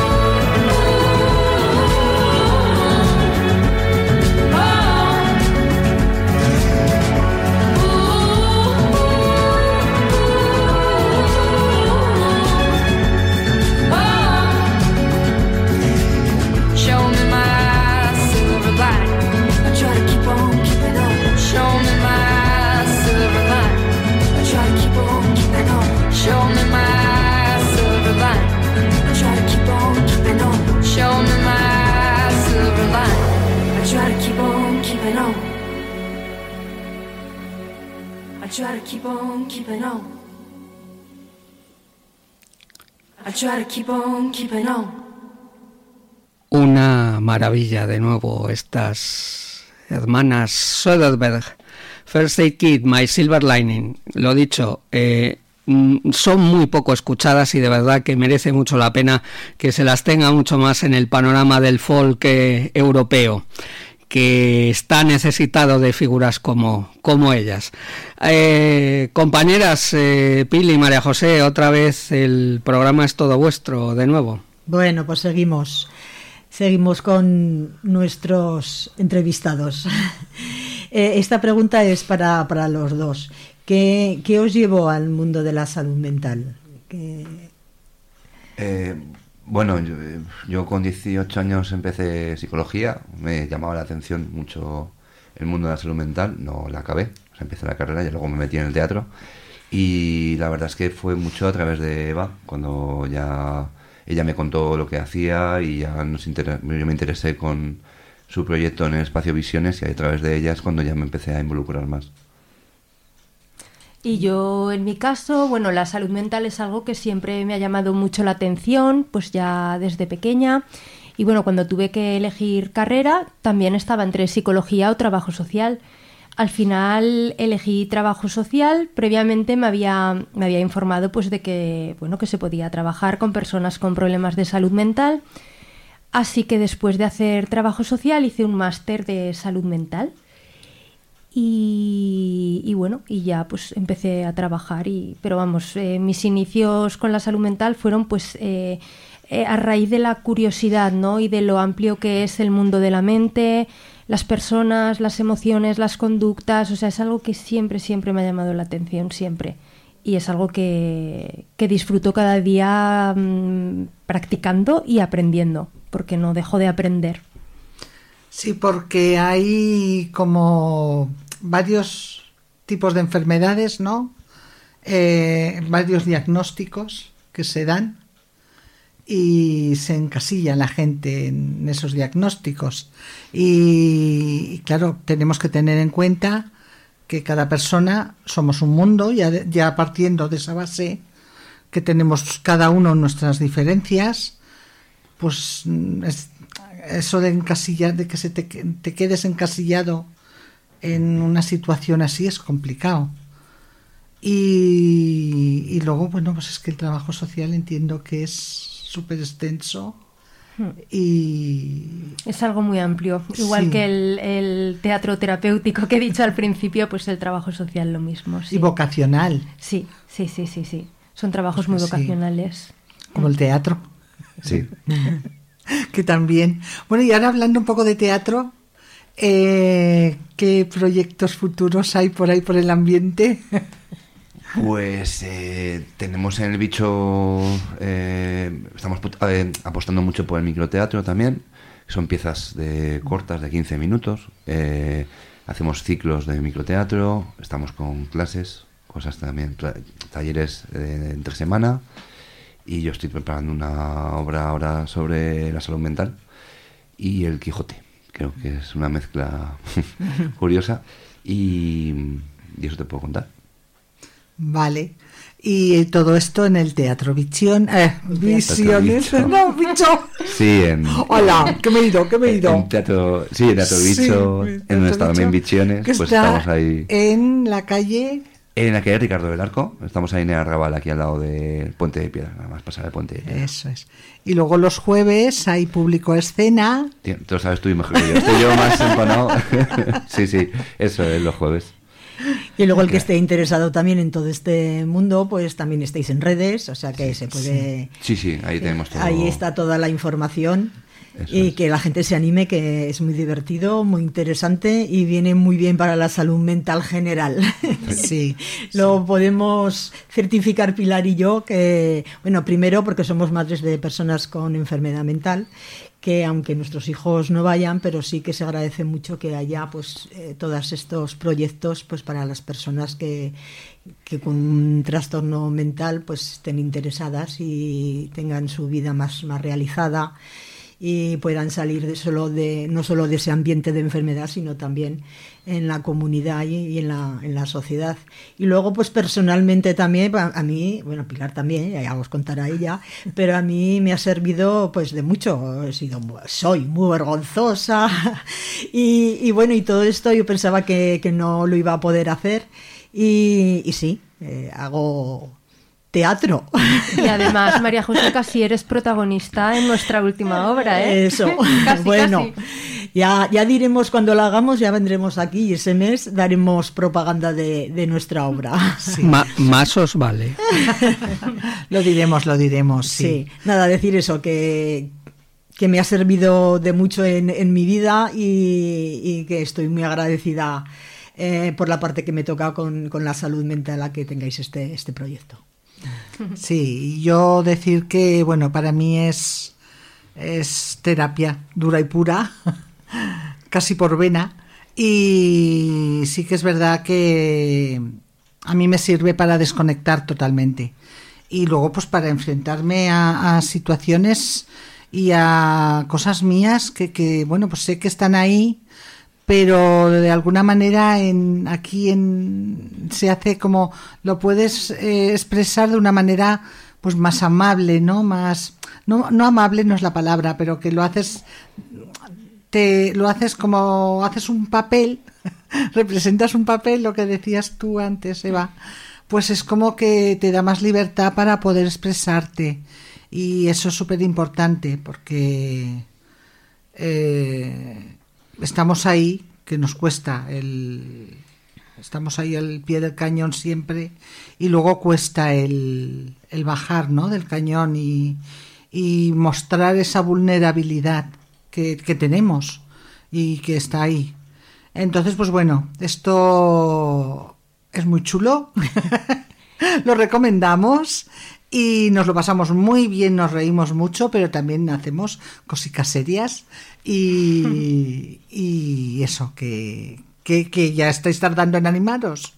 show me my silver line. I try to keep on keeping on. Show me my silver line. I try to keep on keeping on. Show me my silver line. I try to keep on keeping on. Show me my silver line. I try to keep on keeping on. I try to keep on keeping on. I try to keep on keeping on. Una maravilla de nuevo estas hermanas Soderbergh. First Aid Kit, My Silver Lining. Lo dicho, eh, mm, son muy poco escuchadas y de verdad que merece mucho la pena que se las tenga mucho más en el panorama del folk eh, europeo, que está necesitado de figuras como, como ellas. Eh, compañeras, eh, Pili y María José, otra vez el programa es todo vuestro de nuevo. Bueno, pues seguimos. Seguimos con nuestros entrevistados. eh, esta pregunta es para, para los dos. ¿Qué, ¿Qué os llevó al mundo de la salud mental? ¿Qué... Eh, bueno, yo, yo con dieciocho años empecé psicología. Me llamaba la atención mucho el mundo de la salud mental. No la acabé, o sea, empecé la carrera y luego me metí en el teatro. Y la verdad es que fue mucho a través de Eva, cuando ya... Ella me contó lo que hacía y ya nos inter... yo me interesé con su proyecto en el Espacio Visiones y a través de ella es cuando ya me empecé a involucrar más. Y yo, en mi caso, bueno, la salud mental es algo que siempre me ha llamado mucho la atención, pues ya desde pequeña. Y bueno, cuando tuve que elegir carrera, también estaba entre psicología o trabajo social. Al final elegí trabajo social. Previamente me había, me había informado pues de que, bueno, que se podía trabajar con personas con problemas de salud mental. Así que después de hacer trabajo social hice un máster de salud mental. Y, y bueno, y ya pues empecé a trabajar, y, pero vamos, eh, mis inicios con la salud mental fueron pues eh, eh, a raíz de la curiosidad, ¿no? Y de lo amplio que es el mundo de la mente, las personas, las emociones, las conductas, o sea, es algo que siempre, siempre me ha llamado la atención, siempre. Y es algo que, que disfruto cada día mmm, practicando y aprendiendo, porque no dejo de aprender. Sí, porque hay como varios tipos de enfermedades, ¿no? Eh, varios diagnósticos que se dan y se encasilla la gente en esos diagnósticos. Y, y claro, tenemos que tener en cuenta que cada persona somos un mundo, ya, ya partiendo de esa base que tenemos cada uno nuestras diferencias, pues es, eso de encasillar, de que se te, te quedes encasillado en una situación así es complicado. Y, y luego, bueno, pues es que el trabajo social entiendo que es súper extenso y... Es algo muy amplio. Igual sí. que el, el teatro terapéutico que he dicho al principio, pues el trabajo social lo mismo. Sí. Y vocacional. Sí, sí, sí, sí, sí. Son trabajos Pues muy sí. vocacionales. Como el teatro. Sí. Que también. Bueno, y ahora hablando un poco de teatro, eh, ¿qué proyectos futuros hay por ahí por el ambiente? Pues eh, tenemos en el bicho, eh, estamos eh, apostando mucho por el microteatro también. Son piezas de cortas de quince minutos. Eh, hacemos ciclos de microteatro, estamos con clases, cosas también, talleres eh, entre semana. Y yo estoy preparando una obra ahora sobre la salud mental y el Quijote. Creo que es una mezcla curiosa y, y eso te puedo contar. Vale. Y todo esto en el Teatro Visión, eh, Visiones. Bicho. No, bicho. Sí, en... Hola, que me he ido, que me he ido. En teatro, sí, en Teatro Sí, Bicho, en en donde está Teatro también Bicho, Visiones, que pues está estamos ahí. En la calle... En la calle Ricardo del Arco, estamos ahí en el Arrabal, aquí al lado del Puente de Piedra, nada más pasar el Puente de Piedra. Eso es. Y luego los jueves hay público a escena. Tío, tú lo sabes tú y mejor que yo. Estoy yo más empanado. Sí, sí, eso es los jueves. Y luego el que esté interesado también en todo este mundo, pues también estáis en redes, o sea que se puede... Sí, sí, ahí tenemos todo. Ahí está toda la información. Eso y es. que la gente se anime, que es muy divertido, muy interesante y viene muy bien para la salud mental general. Sí. Lo podemos certificar Pilar y yo, que, bueno, primero porque somos madres de personas con enfermedad mental, que aunque nuestros hijos no vayan, pero sí que se agradece mucho que haya pues eh, todos estos proyectos pues para las personas que, que con un trastorno mental pues estén interesadas y tengan su vida más, más realizada y puedan salir de solo de no solo de ese ambiente de enfermedad, sino también en la comunidad y, y en la en la sociedad. Y luego pues personalmente también a, a mí, bueno, Pilar también, ya os contará ella, pero a mí me ha servido pues de mucho. He sido soy muy vergonzosa y, y bueno, y todo esto yo pensaba que, que no lo iba a poder hacer y, y sí, eh, hago teatro. Y además, María José, casi eres protagonista en nuestra última obra, ¿eh? Eso, Casi, bueno, casi. Ya, ya diremos cuando la hagamos, ya vendremos aquí y ese mes daremos propaganda de, de nuestra obra. Sí. Ma- más os vale. Lo diremos, lo diremos, sí. Sí, nada, decir eso, que, que me ha servido de mucho en, en mi vida y, y que estoy muy agradecida eh, por la parte que me toca con, con la salud mental a que tengáis este, este proyecto. Sí, y yo decir que, bueno, para mí es, es terapia dura y pura, casi por vena, y sí que es verdad que a mí me sirve para desconectar totalmente y luego pues para enfrentarme a, a situaciones y a cosas mías que, que, bueno, pues sé que están ahí, pero de alguna manera en aquí en se hace como lo puedes eh, expresar de una manera pues más amable, ¿no? Más no no amable no es la palabra, pero que lo haces te lo haces como haces un papel, representas un papel, lo que decías tú antes, Eva. Pues es como que te da más libertad para poder expresarte y eso es súper importante porque eh, estamos ahí, que nos cuesta el, estamos ahí al pie del cañón siempre y luego cuesta el, el bajar, ¿no?, del cañón y, y mostrar esa vulnerabilidad que, que tenemos y que está ahí. Entonces, pues bueno, esto es muy chulo, lo recomendamos y nos lo pasamos muy bien, nos reímos mucho, pero también hacemos cositas serias y, y eso, que, que, que ya estáis tardando en animaros.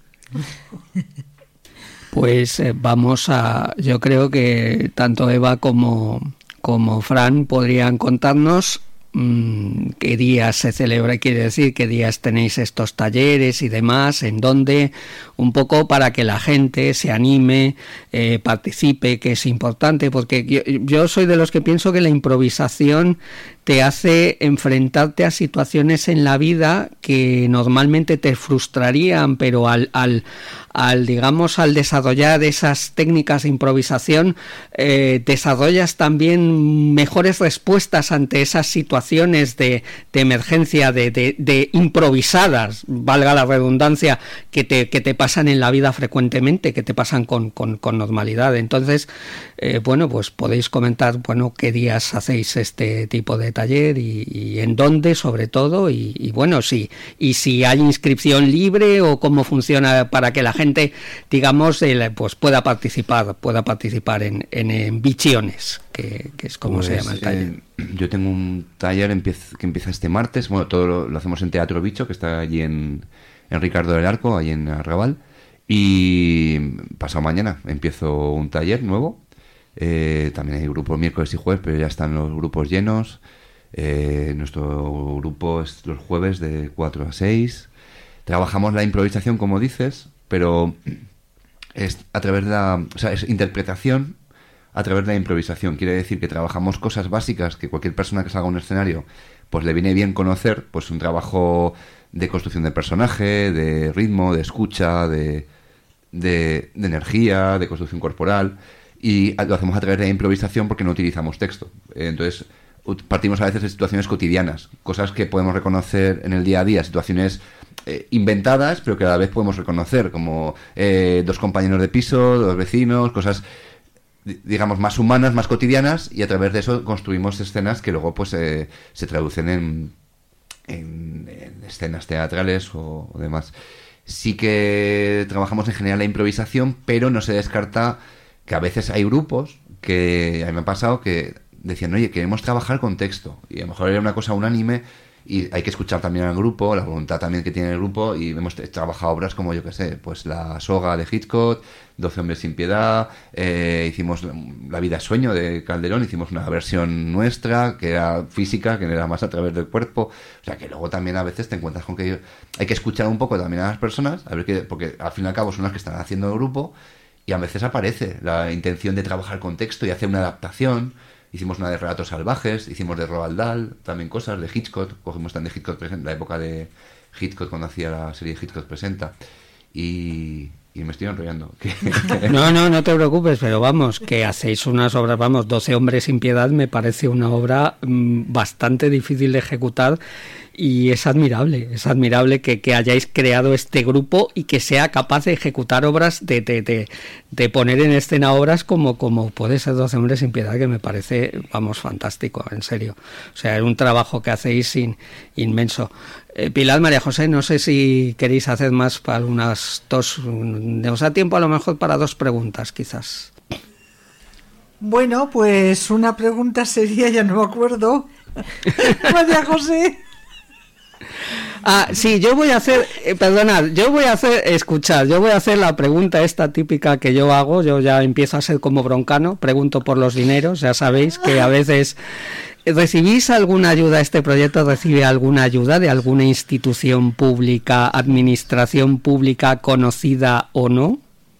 Pues eh, vamos a, yo creo que tanto Eva como, como Fran podrían contarnos mmm, qué días se celebra, quiere decir qué días tenéis estos talleres y demás, en dónde, un poco para que la gente se anime, eh, participe, que es importante, porque yo, yo soy de los que pienso que la improvisación te hace enfrentarte a situaciones en la vida que normalmente te frustrarían, pero al, al, al digamos, al desarrollar esas técnicas de improvisación, eh, desarrollas también mejores respuestas ante esas situaciones de, de emergencia, de, de, de improvisadas, valga la redundancia, que te, que te pasan en la vida frecuentemente, que te pasan con, con, con normalidad. Entonces, eh, bueno, pues podéis comentar, bueno, qué días hacéis este tipo de taller y, y en dónde, sobre todo, y, y bueno, sí, y si hay inscripción libre o cómo funciona para que la gente, digamos, eh, pues pueda participar, pueda participar en, en, en Visiones, que, que es como pues, se llama el taller. Eh, yo tengo un taller empieza, que empieza este martes, bueno, todo lo, lo hacemos en Teatro Bicho, que está allí en, en Ricardo del Arco, allí en Arrabal, y pasado mañana empiezo un taller nuevo. Eh, también hay grupos miércoles y jueves, pero ya están los grupos llenos. Eh, nuestro grupo es los jueves de cuatro a seis. Trabajamos la improvisación, como dices, pero es a través de la, o sea, es interpretación a través de la improvisación. Quiere decir que trabajamos cosas básicas que cualquier persona que salga a un escenario pues le viene bien conocer, pues un trabajo de construcción de personaje, de ritmo, de escucha, de, de, de energía, de construcción corporal, y lo hacemos a través de la improvisación porque no utilizamos texto. Entonces partimos a veces de situaciones cotidianas, cosas que podemos reconocer en el día a día, situaciones eh, inventadas, pero que a la vez podemos reconocer, como eh, dos compañeros de piso, dos vecinos, cosas, digamos, más humanas, más cotidianas, y a través de eso construimos escenas que luego pues eh, se traducen en, en, en escenas teatrales o, o demás. Sí que trabajamos en general la improvisación, pero no se descarta que a veces hay grupos que a mí me ha pasado que decían, oye, queremos trabajar con texto, y a lo mejor era una cosa unánime y hay que escuchar también al grupo, la voluntad también que tiene el grupo, y hemos trabajado obras como, yo que sé, pues La soga de Hitchcock, doce hombres sin piedad, eh, hicimos La vida es sueño de Calderón, hicimos una versión nuestra que era física, que era más a través del cuerpo, o sea que luego también a veces te encuentras con que hay que escuchar un poco también a las personas, a ver qué, porque al fin y al cabo son las que están haciendo el grupo, y a veces aparece la intención de trabajar con texto y hacer una adaptación. Hicimos una de Relatos salvajes, hicimos de Roald Dahl, también cosas de Hitchcock, cogimos también de Hitchcock Presenta, la época de Hitchcock cuando hacía la serie Hitchcock Presenta, y, y me estoy enrollando. No, no, no te preocupes, pero vamos, que hacéis unas obras, vamos, doce hombres sin piedad me parece una obra mmm, bastante difícil de ejecutar, y es admirable, es admirable que, que hayáis creado este grupo y que sea capaz de ejecutar obras, de, de, de, de poner en escena obras como, como puede ser doce hombres sin piedad, que me parece, vamos, fantástico, en serio. O sea, es un trabajo que hacéis in, inmenso. Eh, Pilar, María José, no sé si queréis hacer más para unas dos, nos da tiempo a lo mejor para dos preguntas, quizás. Bueno, pues una pregunta sería, ya no me acuerdo, María José. Ah, sí, yo voy a hacer, eh, perdonad, yo voy a hacer, escuchad, yo voy a hacer la pregunta esta típica que yo hago, yo ya empiezo a ser como Broncano, pregunto por los dineros, ya sabéis que a veces, ¿recibís alguna ayuda? ¿Este proyecto recibe alguna ayuda de alguna institución pública, administración pública conocida o no?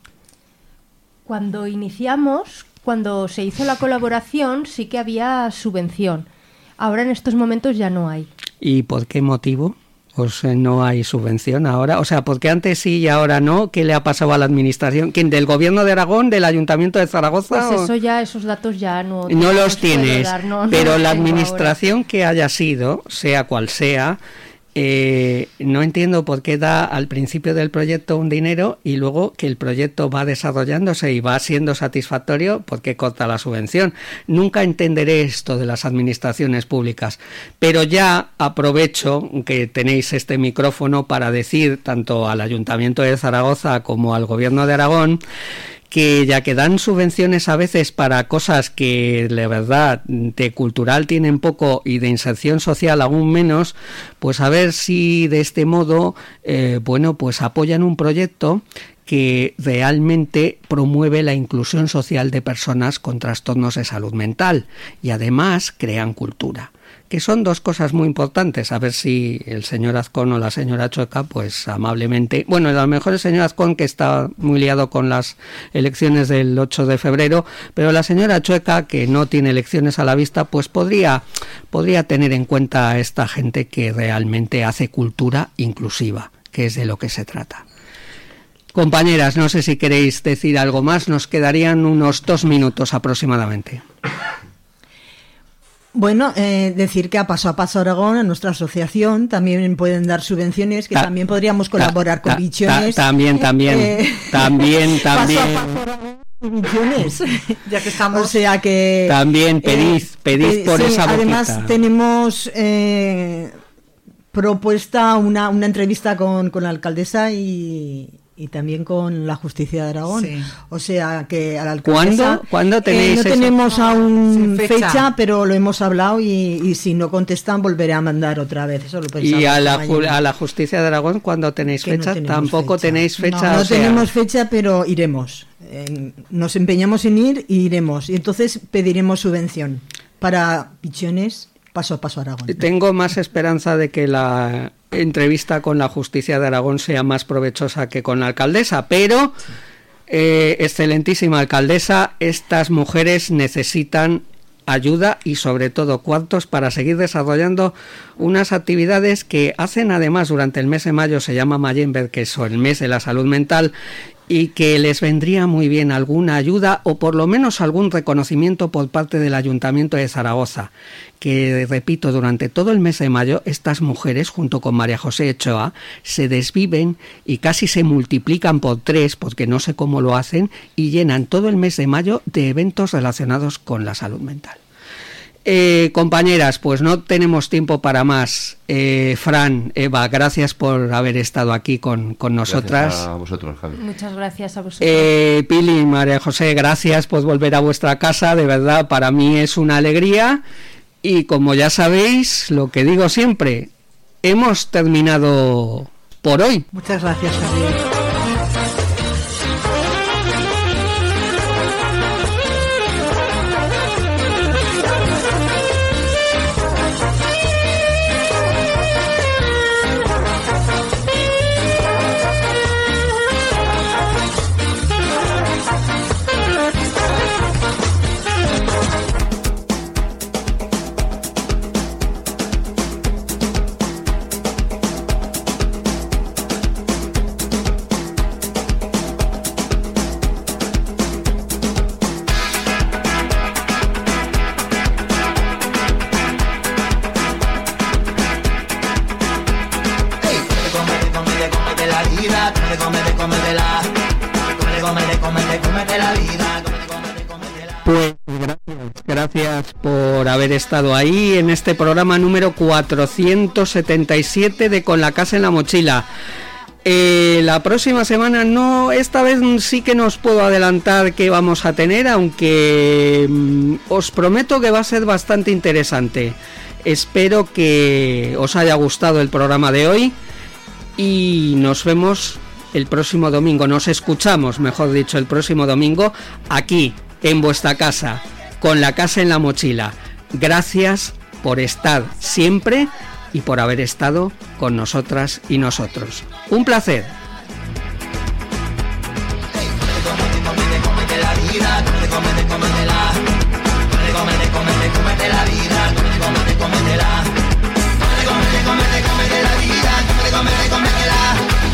Cuando iniciamos, cuando se hizo la colaboración, sí que había subvención. Ahora en estos momentos ya no hay. ¿Y por qué motivo? Pues eh, no hay subvención ahora. O sea, porque antes sí y ahora no. ¿Qué le ha pasado a la administración? ¿Quién? ¿Del Gobierno de Aragón? ¿Del Ayuntamiento de Zaragoza? Pues o... eso ya, esos datos ya no... No los tienes. Dar, no, pero no la los administración ahora. Que haya sido, sea cual sea, Eh, no entiendo por qué da al principio del proyecto un dinero y luego que el proyecto va desarrollándose y va siendo satisfactorio, ¿por qué corta la subvención? Nunca entenderé esto de las administraciones públicas, pero ya aprovecho que tenéis este micrófono para decir tanto al Ayuntamiento de Zaragoza como al Gobierno de Aragón que ya que dan subvenciones a veces para cosas que de verdad de cultural tienen poco y de inserción social aún menos, pues a ver si de este modo, eh, bueno, pues apoyan un proyecto que realmente promueve la inclusión social de personas con trastornos de salud mental y además crean cultura, que son dos cosas muy importantes. A ver si el señor Azcón o la señora Chueca, pues amablemente, bueno, a lo mejor el señor Azcón, que está muy liado con las elecciones del ocho de febrero, pero la señora Chueca, que no tiene elecciones a la vista, pues podría, podría tener en cuenta a esta gente que realmente hace cultura inclusiva, que es de lo que se trata. Compañeras, no sé si queréis decir algo más, nos quedarían unos dos minutos aproximadamente. Bueno, eh, decir que a Paso a Paso Aragón, a nuestra asociación, también pueden dar subvenciones, que ta, también podríamos colaborar ta, con ta, Visiones. Ta, también, también, eh, también, también. Paso a Paso Aragón y Visiones, ya que estamos. O sea que... También pedid, eh, pedid por sí, esa boquita. Además tenemos eh, propuesta una, una entrevista con, con la alcaldesa y... y también con la Justicia de Aragón. Sí. O sea que a la alcaldesa... ¿Cuándo, ¿Cuándo tenéis eh, no eso? tenemos aún fecha. fecha, pero lo hemos hablado y, y si no contestan volveré a mandar otra vez. Eso lo pensamos. ¿Y a la, a la Justicia de Aragón cuándo tenéis que fecha? No Tampoco fecha. tenéis fecha. No, no o sea... tenemos fecha, pero iremos. Eh, nos empeñamos en ir y iremos. Y entonces pediremos subvención para Pichones... Paso a Paso Aragón. Tengo más esperanza de que la entrevista con la Justicia de Aragón sea más provechosa que con la alcaldesa, pero eh, excelentísima alcaldesa, estas mujeres necesitan ayuda y sobre todo cuartos para seguir desarrollando unas actividades que hacen además durante el mes de mayo, se llama Mayember, que es el mes de la salud mental, y que les vendría muy bien alguna ayuda o por lo menos algún reconocimiento por parte del Ayuntamiento de Zaragoza, que repito, durante todo el mes de mayo estas mujeres junto con María José Ochoa se desviven y casi se multiplican por tres, porque no sé cómo lo hacen, y llenan todo el mes de mayo de eventos relacionados con la salud mental. Eh, compañeras, pues no tenemos tiempo para más. Eh, Fran, Eva, gracias por haber estado aquí con, con nosotras. Gracias a vosotros, Javi. Muchas gracias a vosotros. Eh, Pili, María José, gracias por volver a vuestra casa. De verdad, para mí es una alegría. Y como ya sabéis, lo que digo siempre, hemos terminado por hoy. Muchas gracias, Javi. Pues gracias, gracias por haber estado ahí en este programa número cuatrocientos setenta y siete de Con la Casa en la Mochila. Eh, la próxima semana no, esta vez sí que nos puedo adelantar que vamos a tener, aunque mmm, os prometo que va a ser bastante interesante. Espero que os haya gustado el programa de hoy y nos vemos el próximo domingo, nos escuchamos, mejor dicho, el próximo domingo aquí en vuestra casa, con la casa en la mochila. Gracias por estar siempre y por haber estado con nosotras y nosotros. Un placer. Cómete, cómete la vida, cómete, cómete, cómete la vida, cómete, cómete, cómete la